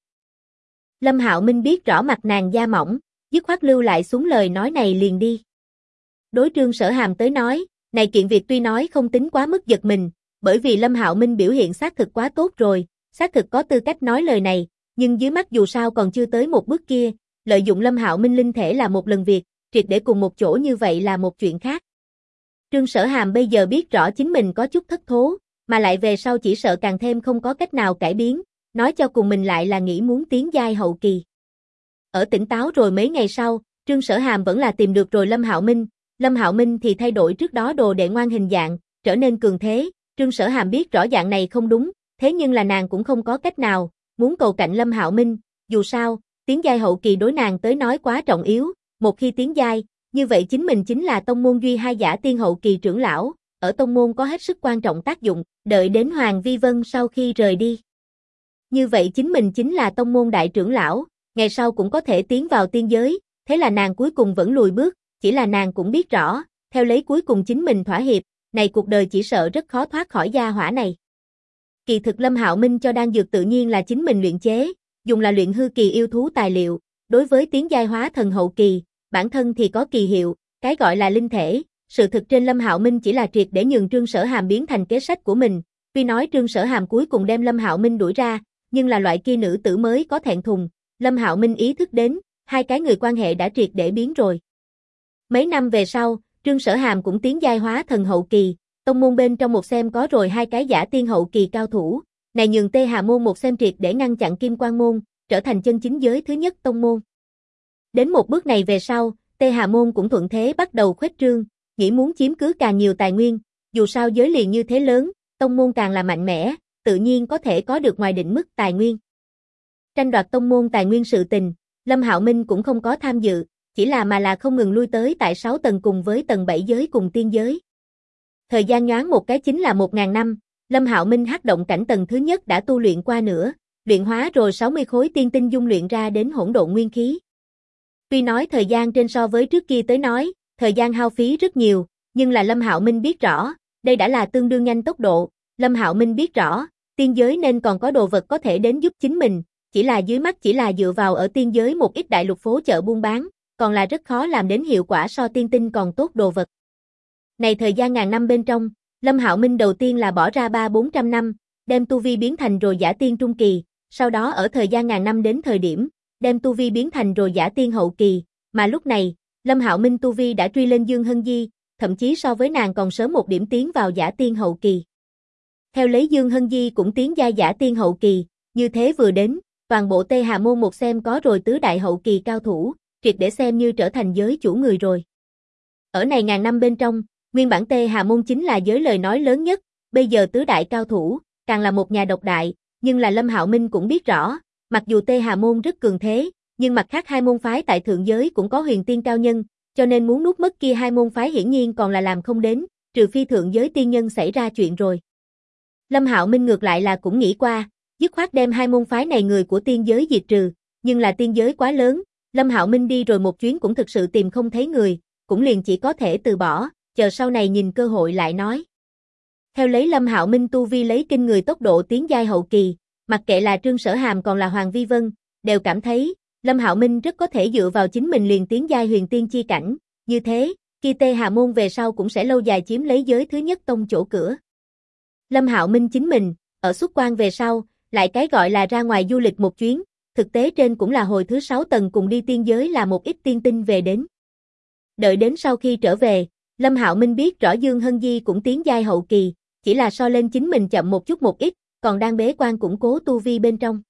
Lâm Hạo Minh biết rõ mặt nàng da mỏng, dứt khoát lưu lại xuống lời nói này liền đi. Đối Trương Sở Hàm tới nói, này kiện việc tuy nói không tính quá mức giật mình, bởi vì Lâm Hạo Minh biểu hiện xác thực quá tốt rồi, xác thực có tư cách nói lời này, nhưng dưới mắt dù sao còn chưa tới một bước kia, lợi dụng Lâm Hạo Minh linh thể là một lần việc, triệt để cùng một chỗ như vậy là một chuyện khác. Trương Sở Hàm bây giờ biết rõ chính mình có chút thất thố, mà lại về sau chỉ sợ càng thêm không có cách nào cải biến, nói cho cùng mình lại là nghĩ muốn tiến giai hậu kỳ. Ở tỉnh táo rồi mấy ngày sau, Trương Sở Hàm vẫn là tìm được rồi Lâm Hạo Minh, Lâm Hạo Minh thì thay đổi trước đó đồ đệ ngoan hình dạng, trở nên cường thế, Trương Sở Hàm biết rõ dạng này không đúng, thế nhưng là nàng cũng không có cách nào, muốn cầu cạnh Lâm Hạo Minh, dù sao, tiến giai hậu kỳ đối nàng tới nói quá trọng yếu, một khi tiến giai, như vậy chính mình chính là tông môn duy hai giả tiên hậu kỳ trưởng lão, ở tông môn có hết sức quan trọng tác dụng, đợi đến Hoàng Vi Vân sau khi rời đi. Như vậy chính mình chính là tông môn đại trưởng lão, ngày sau cũng có thể tiến vào tiên giới, thế là nàng cuối cùng vẫn lùi bước, chỉ là nàng cũng biết rõ, theo lấy cuối cùng chính mình thỏa hiệp, này cuộc đời chỉ sợ rất khó thoát khỏi gia hỏa này. Kỳ thực Lâm Hạo Minh cho đan dược tự nhiên là chính mình luyện chế, dùng là luyện hư kỳ yêu thú tài liệu, đối với tiến giai hóa thần hậu kỳ, bản thân thì có kỳ hiệu, cái gọi là linh thể, sự thực trên Lâm Hạo Minh chỉ là triệt để nhường Trương Sở Hàm biến thành kế sách của mình, tuy nói Trương Sở Hàm cuối cùng đem Lâm Hạo Minh đuổi ra, nhưng là loại kia nữ tử mới có thẹn thùng, Lâm Hạo Minh ý thức đến, hai cái người quan hệ đã triệt để biến rồi. Mấy năm về sau, Trương Sở Hàm cũng tiến giai hóa thần hậu kỳ, tông môn bên trong một xem có rồi hai cái giả tiên hậu kỳ cao thủ, này nhường Tê Hà môn một xem triệt để ngăn chặn Kim Quang môn, trở thành chân chính giới thứ nhất tông môn. Đến một bước này về sau, Tê Hà môn cũng thuận thế bắt đầu khuếch trương, nghĩ muốn chiếm cứ càng nhiều tài nguyên, dù sao giới liền như thế lớn, tông môn càng là mạnh mẽ, tự nhiên có thể có được ngoài định mức tài nguyên. Tranh đoạt tông môn tài nguyên sự tình, Lâm Hạo Minh cũng không có tham dự, chỉ là mà là không ngừng lui tới tại 6 tầng cùng với tầng 7 giới cùng tiên giới. Thời gian nhoáng một cái chính là 1000 năm, Lâm Hạo Minh hắc động cảnh tầng thứ nhất đã tu luyện qua nữa, luyện hóa rồi 60 khối tiên tinh dung luyện ra đến hỗn độn nguyên khí. Tuy nói thời gian trên so với trước kia tới nói, thời gian hao phí rất nhiều, nhưng là Lâm Hạo Minh biết rõ, đây đã là tương đương nhanh tốc độ, Lâm Hạo Minh biết rõ, tiên giới nên còn có đồ vật có thể đến giúp chính mình, chỉ là dưới mắt chỉ là dựa vào ở tiên giới một ít đại lục phố chợ buôn bán, còn là rất khó làm đến hiệu quả so tiên tinh còn tốt đồ vật. Này thời gian ngàn năm bên trong, Lâm Hạo Minh đầu tiên là bỏ ra 300-400 năm, đem tu vi biến thành rồi giả tiên trung kỳ, sau đó ở thời gian ngàn năm đến thời điểm, đem tu vi biến thành rồi giả tiên hậu kỳ, mà lúc này, Lâm Hạo Minh tu vi đã truy lên Dương Hân Di, thậm chí so với nàng còn sớm một điểm tiến vào giả tiên hậu kỳ. Theo lấy Dương Hân Di cũng tiến giai giả tiên hậu kỳ, như thế vừa đến, toàn bộ Tê Hà môn một xem có rồi tứ đại hậu kỳ cao thủ, triệt để xem như trở thành giới chủ người rồi. Ở này ngàn năm bên trong, nguyên bản Tê Hà môn chính là giới lời nói lớn nhất, bây giờ tứ đại cao thủ, càng là một nhà độc đại, nhưng là Lâm Hạo Minh cũng biết rõ, mặc dù Tê Hà môn rất cường thế, nhưng mặt khác hai môn phái tại thượng giới cũng có huyền tiên cao nhân, cho nên muốn nuốt mất kia hai môn phái hiển nhiên còn là làm không đến, trừ phi thượng giới tiên nhân xảy ra chuyện rồi. Lâm Hạo Minh ngược lại là cũng nghĩ qua, dứt khoát đem hai môn phái này người của tiên giới diệt trừ, nhưng là tiên giới quá lớn, Lâm Hạo Minh đi rồi một chuyến cũng thực sự tìm không thấy người, cũng liền chỉ có thể từ bỏ, chờ sau này nhìn cơ hội lại nói. Theo lấy Lâm Hạo Minh tu vi lấy kinh người tốc độ tiến giai hậu kỳ, mặc kệ là Trương Sở Hàm còn là Hoàng Vi Vân, đều cảm thấy, Lâm Hạo Minh rất có thể dựa vào chính mình liền tiến giai huyền tiên chi cảnh, như thế, khi Tê Hà môn về sau cũng sẽ lâu dài chiếm lấy giới thứ nhất tông chỗ cửa. Lâm Hạo Minh chính mình, ở xuất quan về sau, lại cái gọi là ra ngoài du lịch một chuyến, thực tế trên cũng là hồi thứ 6 tầng cùng đi tiên giới là một ít tiên tinh về đến. Đợi đến sau khi trở về, Lâm Hạo Minh biết rõ Dương Hân Di cũng tiến giai hậu kỳ, chỉ là so lên chính mình chậm một chút một ít, còn đang bế quan củng cố tu vi bên trong.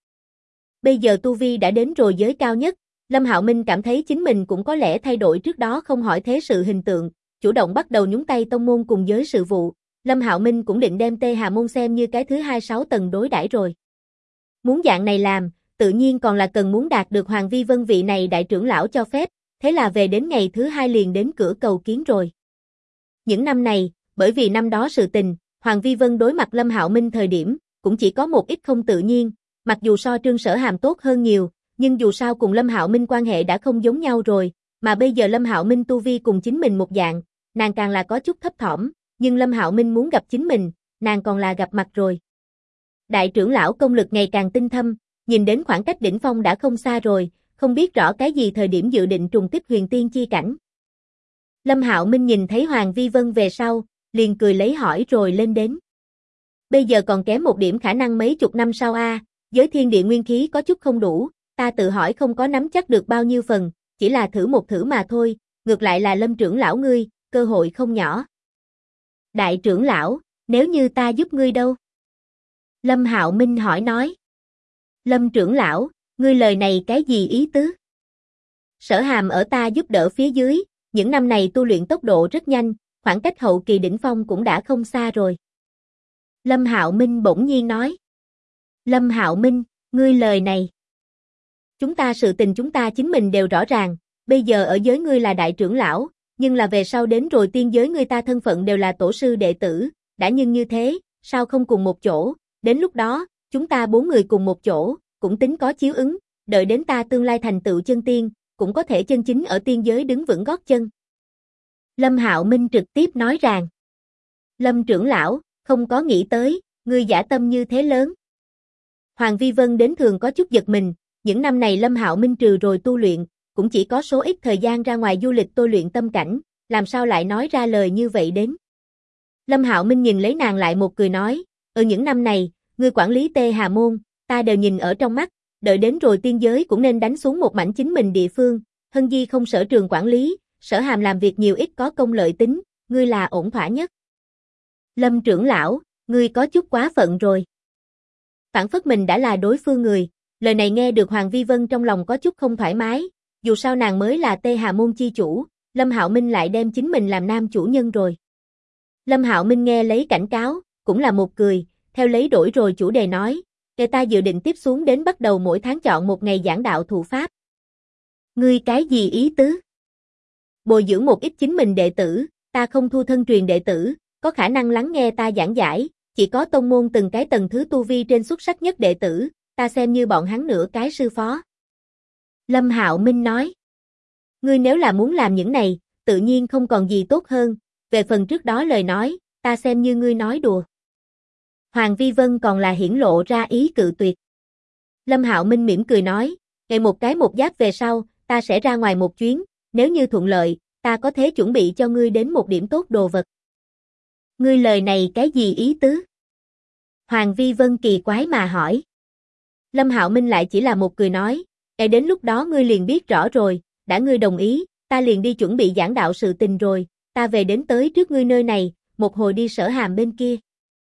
Bây giờ tu vi đã đến rồi giới cao nhất, Lâm Hạo Minh cảm thấy chính mình cũng có lẽ thay đổi trước đó không hỏi thế sự hình tượng, chủ động bắt đầu nhúng tay tông môn cùng giới sự vụ, Lâm Hạo Minh cũng định đem Tê Hà môn xem như cái thứ 26 tầng đối đãi rồi. Muốn dạng này làm, tự nhiên còn là cần muốn đạt được Hoàng Vi Vân vị này đại trưởng lão cho phép, thế là về đến ngày thứ 2 liền đến cửa cầu kiến rồi. Những năm này, bởi vì năm đó sự tình, Hoàng Vi Vân đối mặt Lâm Hạo Minh thời điểm, cũng chỉ có một ít không tự nhiên, mặc dù so Trương Sở Hàm tốt hơn nhiều, nhưng dù sao cùng Lâm Hạo Minh quan hệ đã không giống nhau rồi, mà bây giờ Lâm Hạo Minh tu vi cùng chính mình một dạng, nàng càng là có chút thấp thỏm, nhưng Lâm Hạo Minh muốn gặp chính mình, nàng còn là gặp mặt rồi. Đại trưởng lão công lực ngày càng tinh thâm, nhìn đến khoảng cách đỉnh phong đã không xa rồi, không biết rõ cái gì thời điểm dự định trùng kích huyền tiên chi cảnh. Lâm Hạo Minh nhìn thấy Hoàng Vi Vân về sau, liền cười lấy hỏi rồi lên đến. Bây giờ còn kém một điểm khả năng mấy chục năm sau a, giới thiên địa nguyên khí có chút không đủ, ta tự hỏi không có nắm chắc được bao nhiêu phần, chỉ là thử một thử mà thôi, ngược lại là Lâm trưởng lão ngươi, cơ hội không nhỏ. Đại trưởng lão, nếu như ta giúp ngươi đâu? Lâm Hạo Minh hỏi nói. Lâm trưởng lão, ngươi lời này cái gì ý tứ? Sở Hàm ở ta giúp đỡ phía dưới, những năm này tu luyện tốc độ rất nhanh, khoảng cách hậu kỳ đỉnh phong cũng đã không xa rồi. Lâm Hạo Minh bỗng nhiên nói. Lâm Hạo Minh, ngươi lời này. Chúng ta sự tình chúng ta chính mình đều rõ ràng, bây giờ ở giới ngươi là đại trưởng lão, nhưng là về sau đến rồi tiên giới ngươi ta thân phận đều là tổ sư đệ tử, đã nhưng như thế, sao không cùng một chỗ, đến lúc đó, chúng ta 4 người cùng một chỗ, cũng tính có chiếu ứng, đợi đến ta tương lai thành tựu chân tiên, cũng có thể chân chính ở tiên giới đứng vững gót chân. Lâm Hạo Minh trực tiếp nói rằng. Lâm trưởng lão, không có nghĩ tới, ngươi dã tâm như thế lớn. Hoàng Vi Vân đến thường có chút giật mình, những năm này Lâm Hạo Minh trừ rồi tu luyện, cũng chỉ có số ít thời gian ra ngoài du lịch tôi luyện tâm cảnh, làm sao lại nói ra lời như vậy đến. Lâm Hạo Minh nhìn lấy nàng lại một cười nói, những năm này, ngươi quản lý Tê Hà Môn, ta đều nhìn ở trong mắt, đợi đến rồi tiên giới cũng nên đánh xuống một mảnh chính mình địa phương, Hân Di không sở trường quản lý, Sở Hàm làm việc nhiều ít có công lợi tính, ngươi là ổn thỏa nhất. Lâm trưởng lão, ngươi có chút quá phận rồi. Phản phất mình đã là đối phương người, lời này nghe được Hoàng Vi Vân trong lòng có chút không thoải mái, dù sao nàng mới là Tê Hà Môn chi chủ, Lâm Hạo Minh lại đem chính mình làm nam chủ nhân rồi. Lâm Hạo Minh nghe lấy cảnh cáo, cũng là một cười, theo lấy đổi rồi chủ đề nói, ta dự định tiếp xuống đến bắt đầu mỗi tháng chọn một ngày giảng đạo thụ pháp. Ngươi cái gì ý tứ? Bồi dưỡng một ít chính mình đệ tử, ta không thu thân truyền đệ tử, có khả năng lắng nghe ta giảng giải, chỉ có tông môn từng cái tầng thứ tu vi trên xuất sắc nhất đệ tử, ta xem như bọn hắn nửa cái sư phó. Lâm Hạo Minh nói, ngươi nếu là muốn làm những này, tự nhiên không còn gì tốt hơn, về phần trước đó lời nói, ta xem như ngươi nói đùa. Hoàng Vi Vân còn là hiển lộ ra ý cự tuyệt. Lâm Hạo Minh mỉm cười nói, ngày một cái một giáp về sau, ta sẽ ra ngoài một chuyến, nếu như thuận lợi, ta có thể chuẩn bị cho ngươi đến một điểm tốt đồ vật. Ngươi lời này cái gì ý tứ? Hoàng Vi Vân kỳ quái mà hỏi. Lâm Hạo Minh lại chỉ là một cười nói, đến lúc đó ngươi liền biết rõ rồi, đã ngươi đồng ý, ta liền đi chuẩn bị giảng đạo sự tình rồi, ta về đến tới trước ngươi nơi này, một hồi đi Sở Hàm bên kia.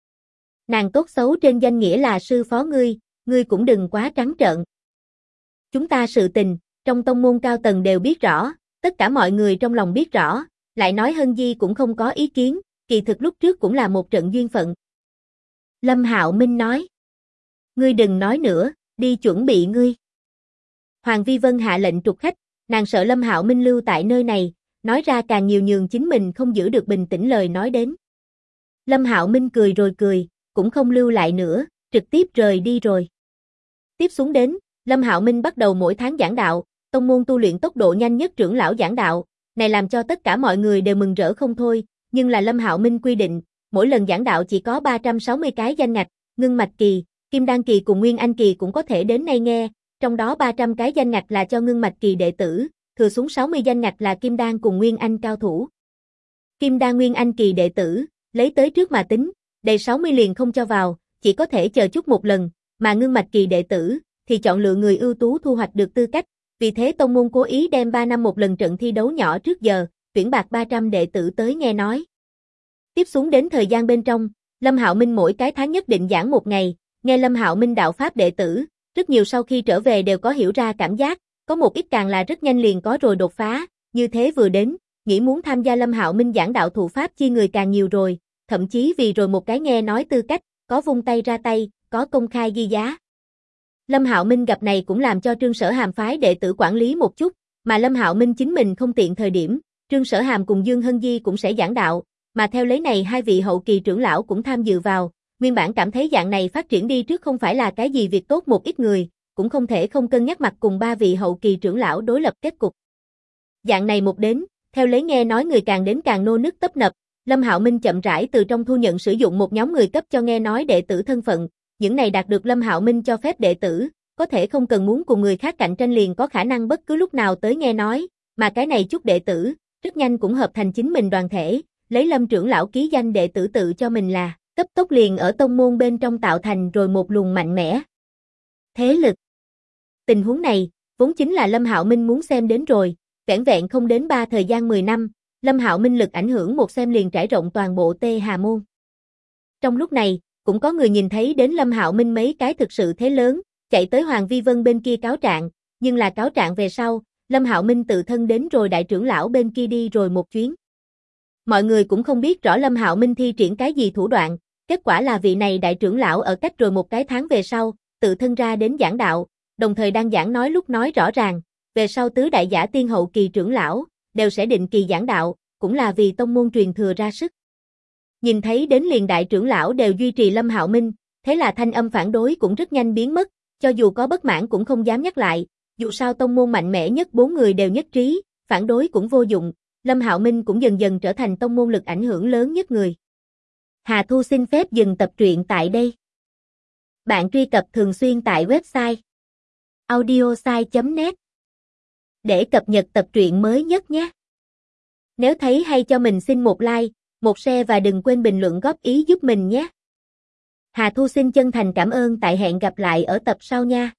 Nàng tốt xấu trên danh nghĩa là sư phó ngươi cũng đừng quá trắng trợn. Chúng ta sự tình, trong tông môn cao tầng đều biết rõ, tất cả mọi người trong lòng biết rõ, lại nói Hân Di cũng không có ý kiến, kỳ thực lúc trước cũng là một trận duyên phận. Lâm Hạo Minh nói, ngươi đừng nói nữa, đi chuẩn bị ngươi. Hoàng Vi Vân hạ lệnh trục khách, nàng sợ Lâm Hạo Minh lưu tại nơi này, nói ra càng nhiều nhường chính mình không giữ được bình tĩnh lời nói đến. Lâm Hạo Minh cười rồi cười, cũng không lưu lại nữa, trực tiếp rời đi rồi. Tiếp xuống đến, Lâm Hạo Minh bắt đầu mỗi tháng giảng đạo, tông môn tu luyện tốc độ nhanh nhất trưởng lão giảng đạo, này làm cho tất cả mọi người đều mừng rỡ không thôi, nhưng là Lâm Hạo Minh quy định, mỗi lần giảng đạo chỉ có 360 cái danh ngạch, ngưng mạch kỳ, kim đan kỳ cùng nguyên anh kỳ cũng có thể đến đây nghe, trong đó 300 cái danh ngạch là cho ngưng mạch kỳ đệ tử, thừa xuống 60 danh ngạch là kim đan cùng nguyên anh cao thủ. Kim đan nguyên anh kỳ đệ tử, lấy tới trước mà tính, đầy 60 liền không cho vào, chỉ có thể chờ chút một lần, mà ngưng mạch kỳ đệ tử, thì chọn lựa người ưu tú thu hoạch được tư cách, vì thế tông môn cố ý đem 3 năm một lần trận thi đấu nhỏ trước giờ, tuyển bạc 300 đệ tử tới nghe nói. Tiếp xuống đến thời gian bên trong, Lâm Hạo Minh mỗi cái tháng nhất định giảng một ngày, nghe Lâm Hạo Minh đạo pháp đệ tử, rất nhiều sau khi trở về đều có hiểu ra cảm giác, có một ít càng là rất nhanh liền có rồi đột phá, như thế vừa đến, nghĩ muốn tham gia Lâm Hạo Minh giảng đạo thụ pháp chi người càng nhiều rồi, thậm chí vì rồi một cái nghe nói tư cách, có vung tay ra tay, có công khai ghi giá. Lâm Hạo Minh gặp này cũng làm cho Trương Sở Hàm phái đệ tử quản lý một chút, mà Lâm Hạo Minh chính mình không tiện thời điểm, Trương Sở Hàm cùng Dương Hân Di cũng sẽ giảng đạo, mà theo lấy này hai vị hậu kỳ trưởng lão cũng tham dự vào, nguyên bản cảm thấy dạng này phát triển đi trước không phải là cái gì việc tốt một ít người, cũng không thể không cân nhắc mặt cùng ba vị hậu kỳ trưởng lão đối lập kết cục. Dạng này một đến, theo lấy nghe nói người càng đến càng nô nức tấp nập, Lâm Hạo Minh chậm rãi từ trong thu nhận sử dụng một nhóm người cấp cho nghe nói đệ tử thân phận, những này đạt được Lâm Hạo Minh cho phép đệ tử, có thể không cần muốn cùng người khác cạnh tranh liền có khả năng bất cứ lúc nào tới nghe nói, mà cái này chút đệ tử, rất nhanh cũng hợp thành chính mình đoàn thể, lấy Lâm trưởng lão ký danh đệ tử tự cho mình là, cấp tốc liền ở tông môn bên trong tạo thành rồi một luồng mạnh mẽ thế lực. Tình huống này, vốn chính là Lâm Hạo Minh muốn xem đến rồi, vẻn vẹn không đến 3 thời gian 10 năm, Lâm Hạo Minh lực ảnh hưởng một xem liền trải rộng toàn bộ Tê Hà Môn. Trong lúc này, cũng có người nhìn thấy đến Lâm Hạo Minh mấy cái thực sự thế lớn, chạy tới Hoàng Vi Vân bên kia cáo trạng, nhưng là cáo trạng về sau, Lâm Hạo Minh tự thân đến rồi đại trưởng lão bên kia đi rồi một chuyến. Mọi người cũng không biết rõ Lâm Hạo Minh thi triển cái gì thủ đoạn, kết quả là vị này đại trưởng lão ở cách rồi một cái tháng về sau, tự thân ra đến giảng đạo, đồng thời đang giảng nói lúc nói rõ ràng, về sau tứ đại giả tiên hậu kỳ trưởng lão, đều sẽ định kỳ giảng đạo, cũng là vì tông môn truyền thừa ra sức. Nhìn thấy đến liền đại trưởng lão đều duy trì Lâm Hạo Minh, thế là thanh âm phản đối cũng rất nhanh biến mất, cho dù có bất mãn cũng không dám nhắc lại, dù sao tông môn mạnh mẽ nhất 4 người đều nhất trí, phản đối cũng vô dụng, Lâm Hạo Minh cũng dần dần trở thành tông môn lực ảnh hưởng lớn nhất người. Hà Thu xin phép dừng tập truyện tại đây. Bạn truy cập thường xuyên tại website audiosai.net để cập nhật tập truyện mới nhất nhé. Nếu thấy hay cho mình xin một like, một share và đừng quên bình luận góp ý giúp mình nhé. Hà Thu xin chân thành cảm ơn, tại hẹn gặp lại ở tập sau nha.